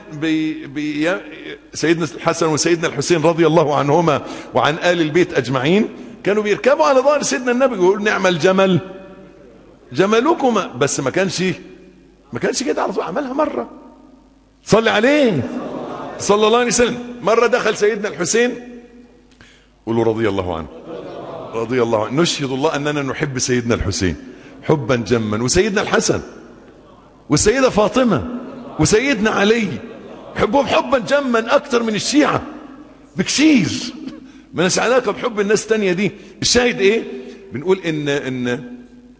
سيدنا الحسن وسيدنا الحسين رضي الله عنهما وعن آل البيت أجمعين كانوا بيركبوا على ظهر سيدنا النبي ويقول نعم الجمل جملكما، بس ما كانش كده على طول، عملها مرة صلى عليه صلى الله عليه وسلم. مرة دخل سيدنا الحسين، قولوا رضي الله عنه، رضي الله عنه، نشهد الله أننا نحب سيدنا الحسين حبا جما، وسيدنا الحسن والسيدة فاطمة وسيدنا علي، حبهم حبا جما أكتر من الشيعة بكثير، ما لناش علاقة بحب الناس التانية دي. الشاهد ايه؟ بنقول ان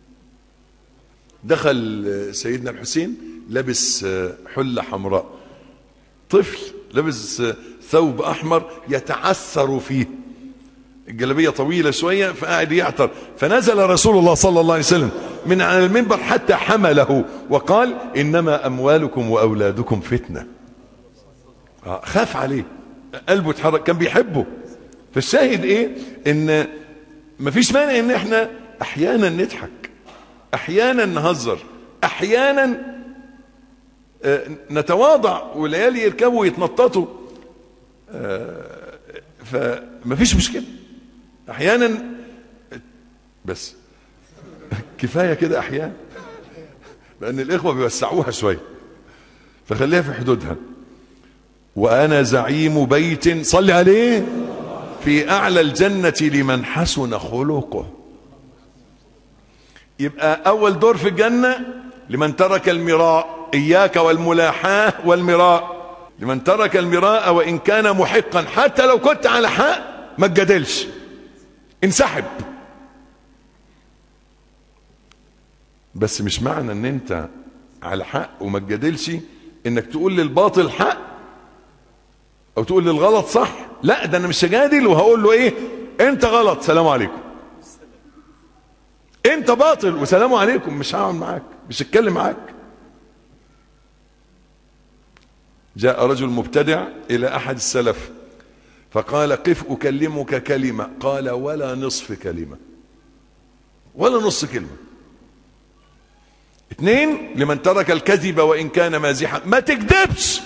دخل سيدنا الحسين لابس حلة حمراء، طفل لابس ثوب أحمر يتعثر فيه، الجلابية طويلة شوية فقاعد يعثر، فنزل رسول الله صلى الله عليه وسلم من على المنبر حتى حمله وقال إنما أموالكم وأولادكم فتنة. خاف عليه، قلبه اتحرك، كان بيحبه. فالشاهد ايه؟ ان مفيش مانع ان احنا احيانا نضحك، احيانا نهزر، احيانا نتواضع، والعيال يركبوا ويتنططوا، فمفيش مشكلة احيانا، بس كفاية كده احيانا، لان الاخوة بيوسعوها شوية، فخليها في حدودها. وانا زعيم بيت صلي عليه في اعلى الجنة لمن حسن خلقه. يبقى اول دور في الجنة لمن ترك المراء، اياك والملاحاة والمراء، لمن ترك المراء وان كان محقا، حتى لو كنت على حق ما تجادلش، انسحب. بس مش معنى ان انت على حق وما تجادلش انك تقول للباطل حق او تقول للغلط صح. لا، ده انا مش هجادل وهقول له ايه، انت غلط سلام عليكم، انت باطل وسلام عليكم، مش هقعد معاك، مش هتكلم معاك. جاء رجل مبتدع الى احد السلف فقال قف اكلمك كلمة، قال ولا نصف كلمة، ولا نص كلمة. 2 لمن ترك الكذب وان كان مازحا، ما تكذبش،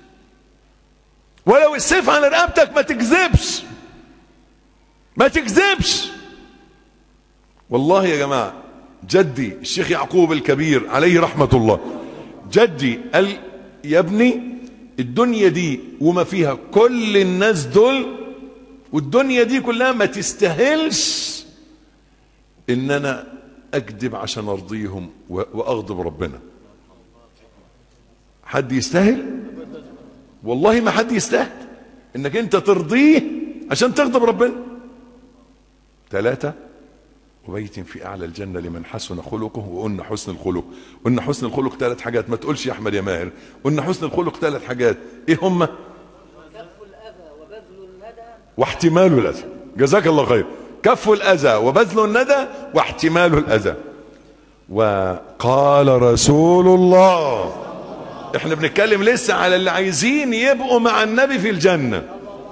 ولو السيف على رقبتك ما تكذبش، ما تكذبش. والله يا جماعة جدي الشيخ يعقوب الكبير عليه رحمة الله، جدي قال يا ابني الدنيا دي وما فيها، كل الناس دول والدنيا دي كلها ما تستاهلش ان انا اكذب عشان ارضيهم واغضب ربنا. حد يستاهل؟ والله ما حد يستاهل انك انت ترضيه عشان تغضب ربنا. 3 وبيت في اعلى الجنة لمن حسن خلقه. وقلنا حسن الخلق، قلنا حسن الخلق 3 حاجات، ما تقولش يا احمد يا ماهر، قلنا حسن الخلق 3 حاجات، ايه هم؟ كف الاذى وبذل الندى واحتمال الاذى. جزاك الله خير. كف الاذى وبذل الندى واحتمال الاذى. وقال رسول الله، احنا بنتكلم لسه على اللي عايزين يبقوا مع النبي في الجنة.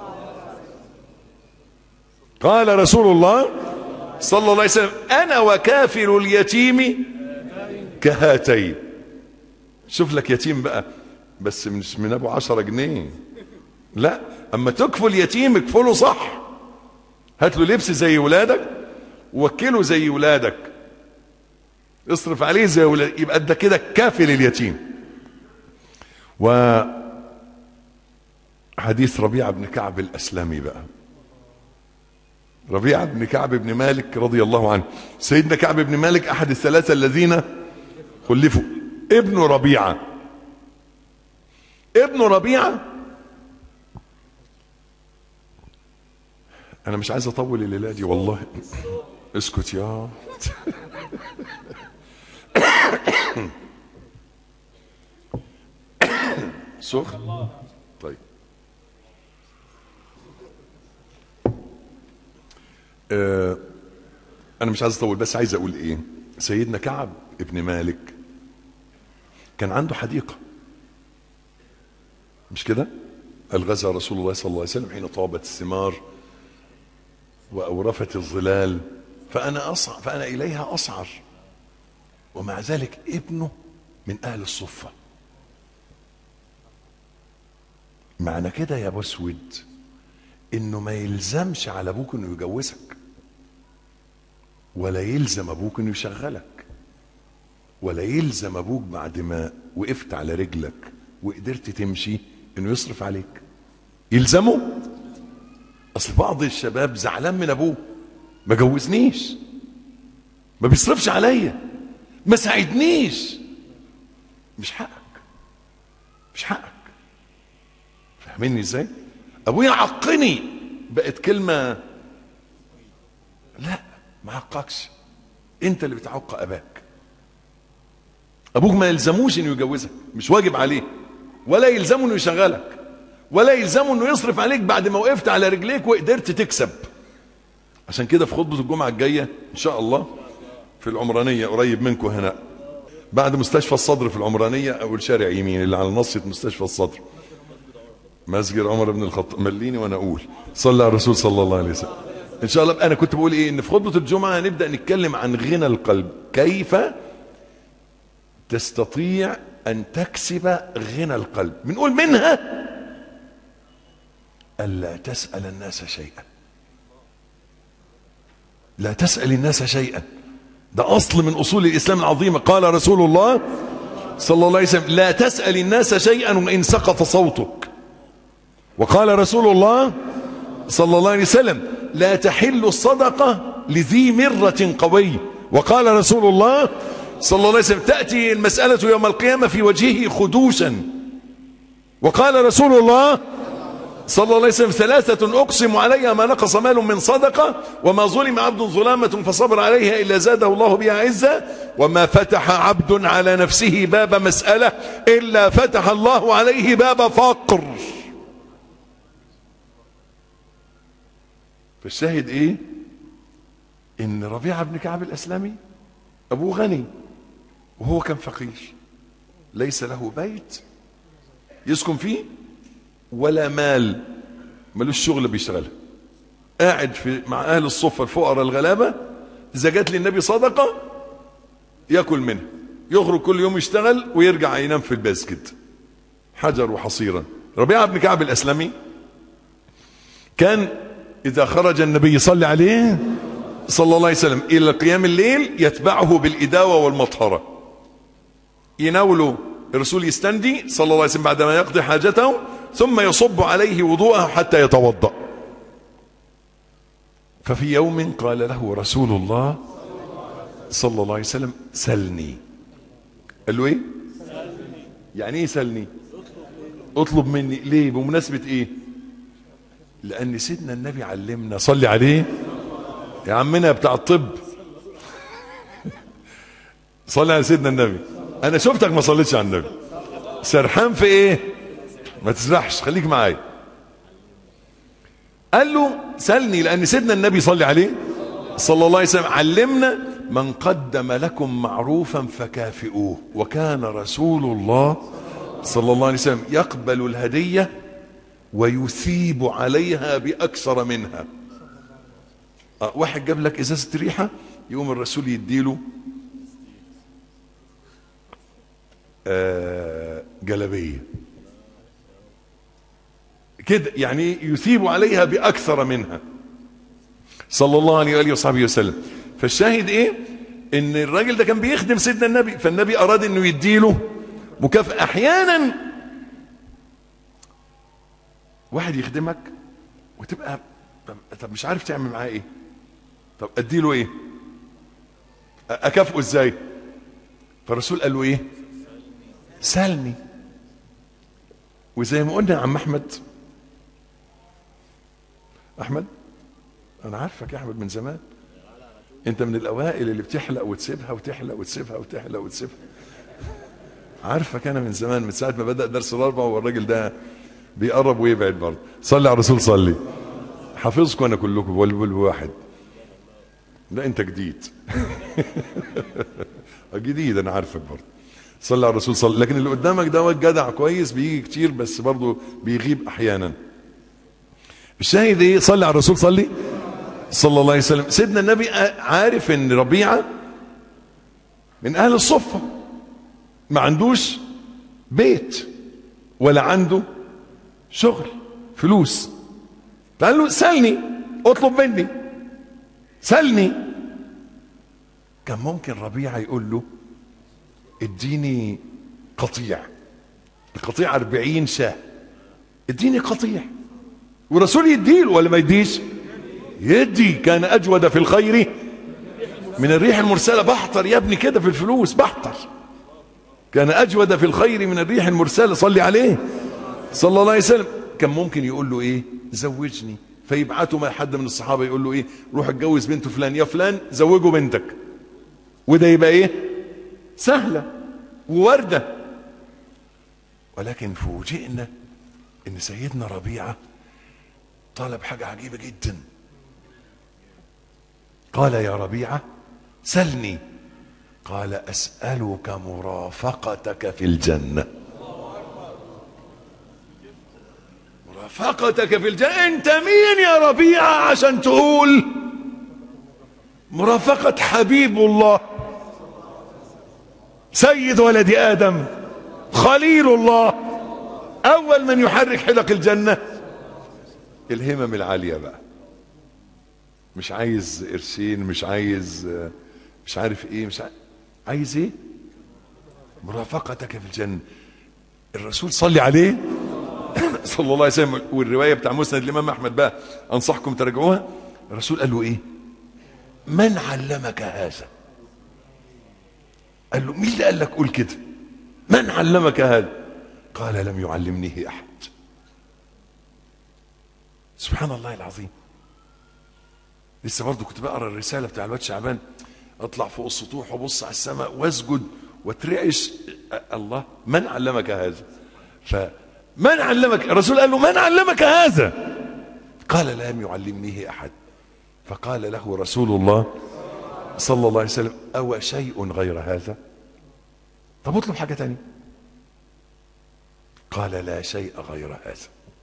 قال رسول الله صلى الله عليه وسلم انا وكافل اليتيم كهاتين. شوف لك يتيم بقى، بس مش من ابو 10 جنيه، لا، اما تكفل يتيم اكفله صح، هات له لبس زي ولادك، وكله زي ولادك، اصرف عليه زي ولادك، يبقى انت كده كافل اليتيم. وحديث ربيعة بن كعب الأسلمي بقى، ربيعة بن كعب بن مالك رضي الله عنه. سيدنا كعب بن مالك أحد ال3 الذين خلفوا. ابن ربيعة أنا مش عايز أطول الليلة دي والله، اسكت يا سخن. طيب انا مش عايز اطول، بس عايز اقول ايه. سيدنا كعب ابن مالك كان عنده حديقة، مش كده؟ الغزا رسول الله صلى الله عليه وسلم حين طابت الثمار وأورفت الظلال، فأنا إليها أسعر، ومع ذلك ابنه من أهل الصفة. معنى كده يا ابو اسود انه ما يلزمش على ابوك انه يجوزك، ولا يلزم ابوك انه يشغلك، ولا يلزم ابوك بعد ما وقفت على رجلك وقدرت تمشي انه يصرف عليك. يلزمه؟ اصل بعض الشباب زعلان من ابوه، ما جوزنيش، ما بيصرفش عليا، ما ساعدنيش. مش حقك، مش حقك. فاهميني ازاي؟ ابويا عقني بقت كلمة، لا، ما عقكش، انت اللي بتعق اباك. ابوك ما يلزموش انه يجوزك، مش واجب عليه، ولا يلزمه انه يشغلك، ولا يلزمه انه يصرف عليك بعد ما وقفت على رجليك وقدرت تكسب. عشان كده في خطبة الجمعة الجاية ان شاء الله في العمرانية قريب منكم هنا، بعد مستشفى الصدر في العمرانية، او الشارع يمين اللي على نصية مستشفى الصدر، مسجد عمر بن الخطاب. مليني وانا اقول صلى على الرسول صلى الله عليه وسلم. ان شاء الله. انا كنت بقول ايه؟ ان في خطبة الجمعة هنبدأ نتكلم عن غنى القلب، كيف تستطيع ان تكسب غنى القلب. بنقول منها الا تسأل الناس شيئا. لا تسأل الناس شيئا، ده اصل من اصول الاسلام العظيمة. قال رسول الله صلى الله عليه وسلم: لا تسأل الناس شيئا وان سقط صوتك. وقال رسول الله صلى الله عليه وسلم: لا تحل الصدقة لذي مرة قوي. وقال رسول الله صلى الله عليه وسلم: تأتي المسألة يوم القيامة في وجهه خدوشا. وقال رسول الله صلى الله عليه وسلم: ثلاثة أقسم عليها ما نقص مال من صدقة، وما ظلم عبد ظلامة فصبر عليها إلا زاده الله بها عزة، وما فتح عبد على نفسه باب مسألة إلا فتح الله عليه باب فقر. فالشاهد ايه؟ ان ربيعة بن كعب الاسلمي ابوه غني وهو كان فقير، ليس له بيت يسكن فيه ولا مال، ملوش شغل بيشتغلها، قاعد مع اهل الصفة الفقراء الغلابة. اذا جات للنبي صدقة ياكل منها، يخرج كل يوم يشتغل ويرجع ينام في المسجد حجر وحصيرا. ربيعة بن كعب الاسلمي كان إذا خرج النبي صلى عليه صلى الله عليه وسلم إلى قيام الليل يتبعه بالإداوة والمطهرة، يناوله الرسول يستندي صلى الله عليه وسلم بعدما يقضي حاجته، ثم يصب عليه وضوءه حتى يتوضأ. ففي يوم قال له رسول الله صلى الله عليه وسلم: سلني. قال له ايه؟ يعني ايه سلني؟ اطلب مني. ليه؟ بمناسبة ايه؟ لأن سيدنا النبي علمنا، صلي عليه يا عمنا بتاع الطب، صلي على سيدنا النبي. أنا شفتك ما صليتش على النبي، سرحان في إيه؟ ما تسرحش، خليك معايا. قال له سلني، لأن سيدنا النبي صلي عليه صلى الله عليه وسلم علمنا: من قدم لكم معروفا فكافئوه. وكان رسول الله صلى الله عليه وسلم يقبل الهدية ويثيب عليها بأكثر منها. واحد جاب لك إزازة ريحة، يقوم الرسول يديله جلبية كده، يعني يثيب عليها بأكثر منها صلى الله عليه وآله وصحبه وسلم. فالشاهد ايه؟ ان الراجل ده كان بيخدم سيدنا النبي، فالنبي اراد انه يديله مكافأة. احيانا واحد يخدمك وتبقى طب مش عارف تعمل معاه ايه، طب اديله ايه، اكافئه ازاي؟ فالرسول قال له ايه؟ سلني. وزي ما قلنا يا عم احمد، انا عارفك يا احمد من زمان، انت من الاوائل اللي بتحلق وتسيبها وتحلق وتسيبها وتحلق وتسيبها. عارفك انا من زمان، من ساعه ما بدأ درس الاربعة والراجل ده بيقرب ويبعد برضه. صلي على الرسول، صلي. حافظكم انا كلكم بقول واحد. لا انت جديد. جديد انا عارفك برضه. صلى على الرسول صلى. لكن اللي قدامك ده جدع كويس بيجي كتير بس برضه بيغيب احيانا. الشاهد ايه؟ صلي على الرسول صلى الله عليه وسلم. سيدنا النبي عارف ان ربيعه من اهل الصفه، ما عندوش بيت ولا عنده شغل فلوس، فقال له سلني، اطلب مني، سلني. كان ممكن ربيعه يقول له اديني قطيع، القطيع 40 شاه، اديني قطيع، والرسول يديله ولا ما يديش؟ يدي. كان اجود في الخير من الريح المرسله. بحتر يا ابني كده في الفلوس، بحتر. كان اجود في الخير من الريح المرسله. صلي عليه صلى الله عليه وسلم. كان ممكن يقول له ايه؟ زوجني، فيبعته مع حد من الصحابه يقول له ايه؟ روح اتجوز بنت فلان، يا فلان زوجه بنتك، وده يبقى ايه؟ سهله وورده. ولكن فوجئنا ان سيدنا ربيعه طلب حاجه عجيبه جدا. قال يا ربيعه سلني. قال اسالك مرافقتك في الجنه. مرافقتك في الجنه. انت مين يا ربيعه عشان تقول مرافقه حبيب الله، سيد ولد ادم، خليل الله، اول من يحرك حلق الجنه؟ الهمم العاليه بقى. مش عايز قرشين، مش عايز مش عارف ايه، مش عايز ايه؟ مرافقتك في الجنه. الرسول صلي عليه صلى الله عليه وسلم. والروايه بتاع مسند الامام احمد بقى انصحكم تراجعوها. الرسول قال له ايه؟ من علمك هذا؟ قال له مين اللي قال لك قول كده؟ من علمك هذا؟ قال لم يعلمنيه احد. سبحان الله العظيم. لسه برضه كنت بقرا الرساله بتاع الواد شعبان، اطلع فوق السطوح وابص على السماء واسجد واترعش. الله، من علمك هذا؟ فمن علمك؟ الرسول قال له من علمك هذا؟ قال لم يعلمنيه احد. فقال له رسول الله صلى الله عليه وسلم او شيء غير هذا؟ طب اطلب حاجه تانية. قال لا شيء غير هذا.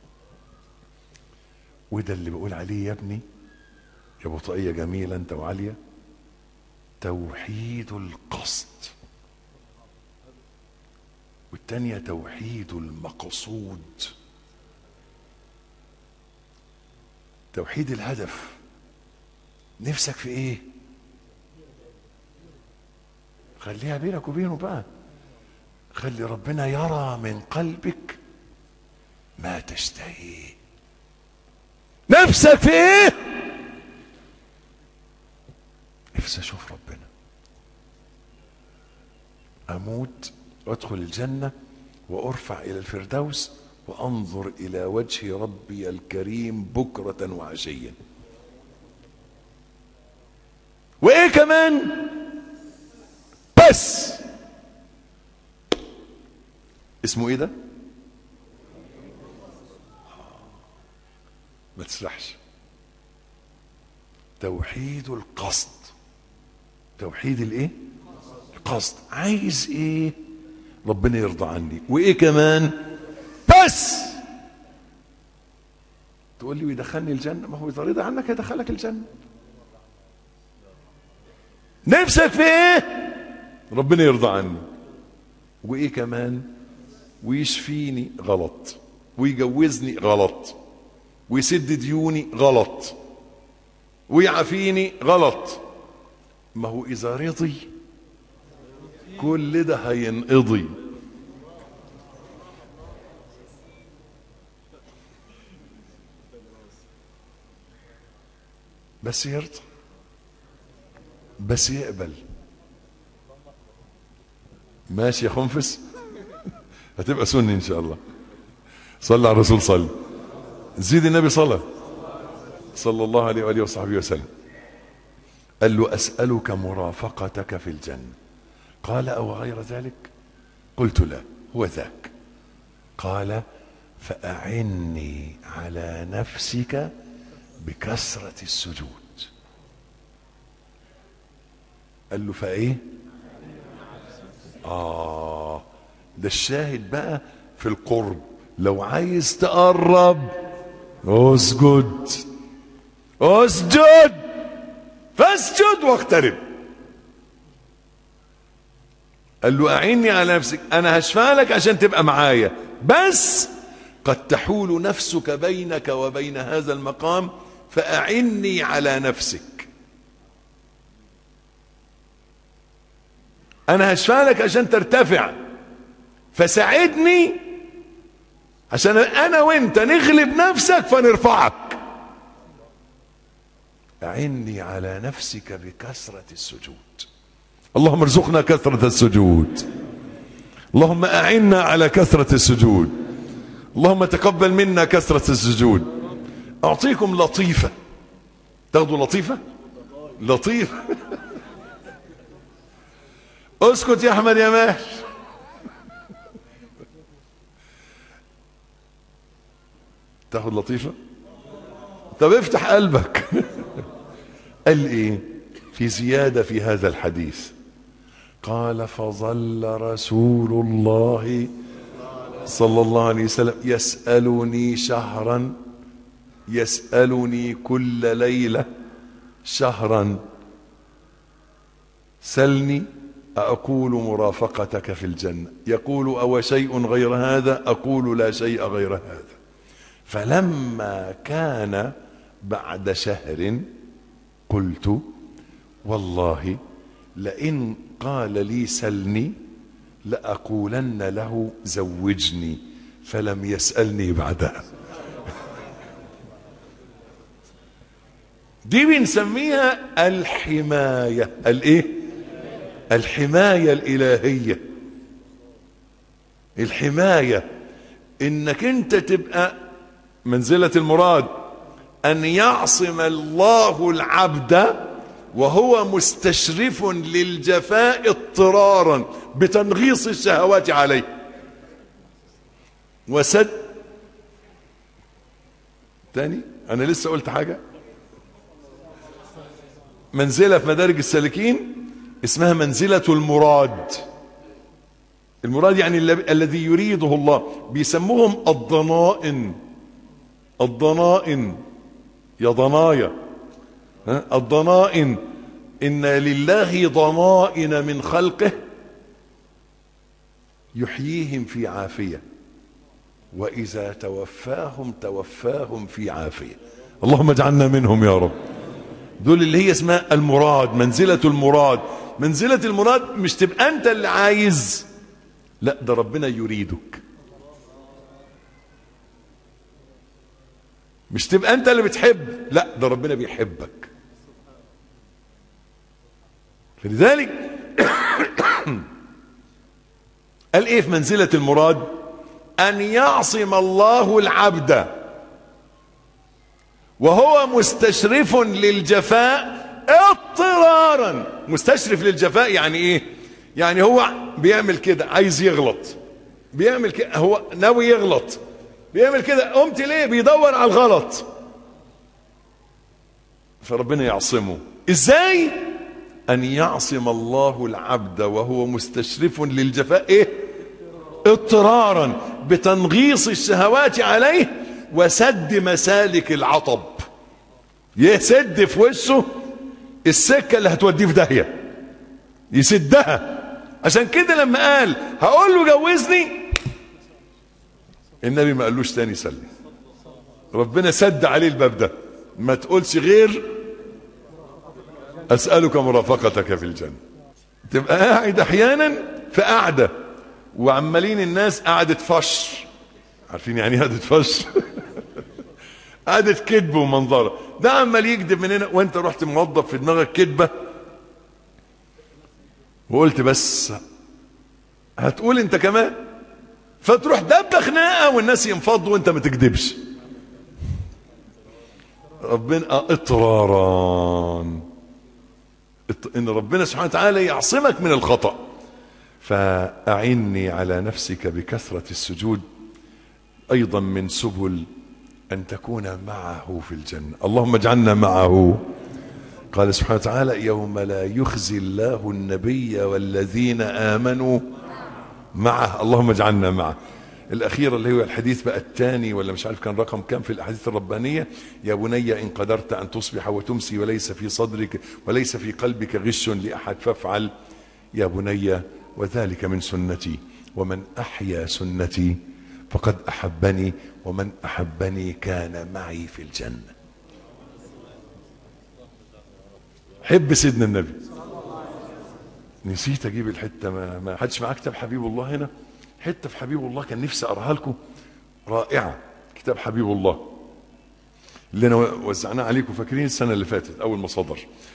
وده اللي بقول عليه يا ابني يا ابو طاقية جميلة انت وعالية، توحيد القصد، والتانية توحيد المقصود، توحيد الهدف. نفسك في ايه؟ خليها بينك وبينه بقى. خلي ربنا يرى من قلبك ما تشتهيه. نفسك في ايه؟ نفسي اشوف ربنا، اموت وادخل الجنة وارفع الى الفردوس وانظر الى وجه ربي الكريم بكرة وعشيا. وايه كمان؟ بس اسمه ايه ده؟ ما تسرحش. توحيد القصد. توحيد الايه؟ القصد. عايز ايه؟ ربنا يرضى عني. وايه كمان؟ بس تقول لي ويدخلني الجنة؟ ما هو اذا رضى عنك هيدخلك الجنة. نفسك في ايه؟ ربنا يرضى عني. وايه كمان؟ ويشفيني غلط، ويجوزني غلط، ويسد ديوني غلط، ويعافيني غلط. ما هو اذا رضي كل ده هينقضي. بس يرضى، بس يقبل. ماشي يا خنفس هتبقى سني ان شاء الله. صلى على الرسول. صلى زيد النبي صلى الله عليه وآله وصحبه وسلم. قال له أسألك مرافقتك في الجنة. قال أو غير ذلك؟ قلت لا، هو ذاك. قال فأعني على نفسك بكثرة السجود. قال له فايه؟ ده الشاهد بقى في القرب. لو عايز تقرب اسجد، اسجد فاسجد واقترب. قال له اعني على نفسك، انا هشفع لك عشان تبقى معايا، بس قد تحول نفسك بينك وبين هذا المقام، فاعني على نفسك. انا هشفع لك عشان ترتفع، فساعدني عشان انا وانت نغلب نفسك فنرفعك. اعني على نفسك بكثرة السجود. اللهم ارزقنا كثرة السجود، اللهم اعنا على كثرة السجود، اللهم تقبل منا كثرة السجود. اعطيكم لطيفة، تاخدوا لطيفة؟ لطيفة اسكت يا احمد يا ماهر. تاخد لطيفة؟ طب افتح قلبك. قال ايه في زيادة في هذا الحديث؟ قال فظل رسول الله صلى الله عليه وسلم يسألني شهرا، يسألني كل ليلة شهرا، سلني أقول مرافقتك في الجنة، يقول أو شيء غير هذا، أقول لا شيء غير هذا. فلما كان بعد شهر قلت والله لئن قال لي سلني لأقولن له زوجني، فلم يسألني بعدها. دي بنسميها الحماية. الايه؟ الحماية الإلهية. الحماية انك انت تبقى منزلة المراد ان يعصم الله العبد وهو مستشرف للجفاء اضطرارا بتنغيص الشهوات عليه وسد. تاني انا لسه قلت حاجة. منزلة في مدارج السالكين اسمها منزلة المراد. المراد يعني الذي يريده الله. بيسموهم الضنائن. الضنائن يا ضنايا، الضنائن. إن لله ضنائن من خلقه يحييهم في عافية، وإذا توفاهم في عافية. اللهم اجعلنا منهم يا رب. دول اللي هي اسمها المراد، منزلة المراد. منزلة المراد مش تبقى أنت اللي عايز، لا ده ربنا يريدك. مش تبقى أنت اللي بتحب، لا ده ربنا بيحبك. فلذلك قال ايه في منزلة المراد؟ أن يعصم الله العبد وهو مستشرف للجفاء اضطرارا. مستشرف للجفاء يعني ايه؟ يعني هو بيعمل كده عايز يغلط، بيعمل كده هو ناوي يغلط، بيعمل كده قمت ليه؟ بيدور على الغلط. فربنا يعصمه. ازاي؟ أن يعصم الله العبد وهو مستشرف للجفاء ايه؟ اضطرارا بتنغيص الشهوات عليه وسد مسالك العطب. يسد في وشه السكة اللي هتوديه في داهية، يسدها. عشان كده لما قال هقول له جوزني، النبي ما قالوش تاني سلم. ربنا سد عليه الباب ده. ما تقولش غير أسألك مرافقتك في الجنة. تبقى قاعد احيانا في قعدة وعمالين الناس قعدة فش. عارفين يعني قعدة فش؟ قعدة كذب ومنظرة. ده عمال يكذب من هنا وانت رحت موظف في دماغك كذبة وقلت بس هتقول انت كمان، فتروح دب خناقة والناس ينفضوا وانت ما تكذبش. ربنا اضطرارا ان ربنا سبحانه وتعالى يعصمك من الخطأ. فأعني على نفسك بكثرة السجود أيضا من سبل أن تكون معه في الجنة. اللهم اجعلنا معه قال سبحانه وتعالى يوم لا يخزي الله النبي والذين آمنوا معه، اللهم اجعلنا معه. الأخيرة اللي هو الحديث بقى الثاني ولا مش عارف كان رقم كام في الأحاديث الربانية: يا بني إن قدرت أن تصبح وتمسي وليس في صدرك وليس في قلبك غش لأحد فافعل يا بني وذلك من سنتي، ومن أحيا سنتي فقد أحبني، ومن أحبني كان معي في الجنة. حب سيدنا النبي. نسيت أجيب الحتة، ما حدش معاه كتاب حبيب الله هنا؟ حتة في حبيب الله كان نفسي أقراها لكم، رائعة. كتاب حبيب الله اللي أنا وزعناه عليكم، فاكرين السنة اللي فاتت أول ما صدر.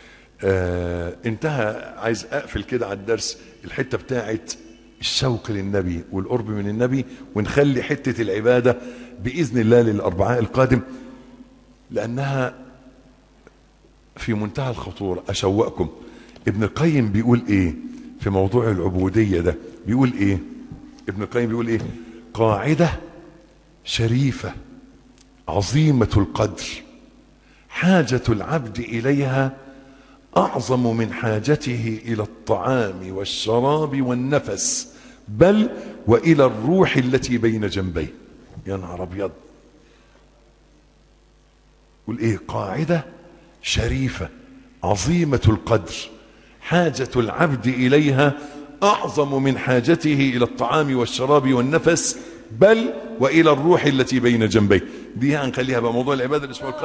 انتهى، عايز أقفل كده على الدرس الحتة بتاعت الشوق للنبي والقرب من النبي، ونخلي حتة العبادة بإذن الله للأربعاء القادم، لأنها في منتهى الخطورة. أشوقكم. ابن القيم بيقول إيه في موضوع العبودية ده؟ بيقول إيه ابن القيم؟ بيقول إيه؟ قاعدة شريفة عظيمة القدر، حاجة العبد إليها أعظم من حاجته إلى الطعام والشراب والنفس، بل وإلى الروح التي بين جنبيه. يا نهار أبيض. يقول إيه؟ قاعدة شريفة عظيمة القدر، حاجة العبد إليها أعظم من حاجته إلى الطعام والشراب والنفس، بل وإلى الروح التي بين جنبيه. دي هنخليها بقى موضوع العبادة الأسبوع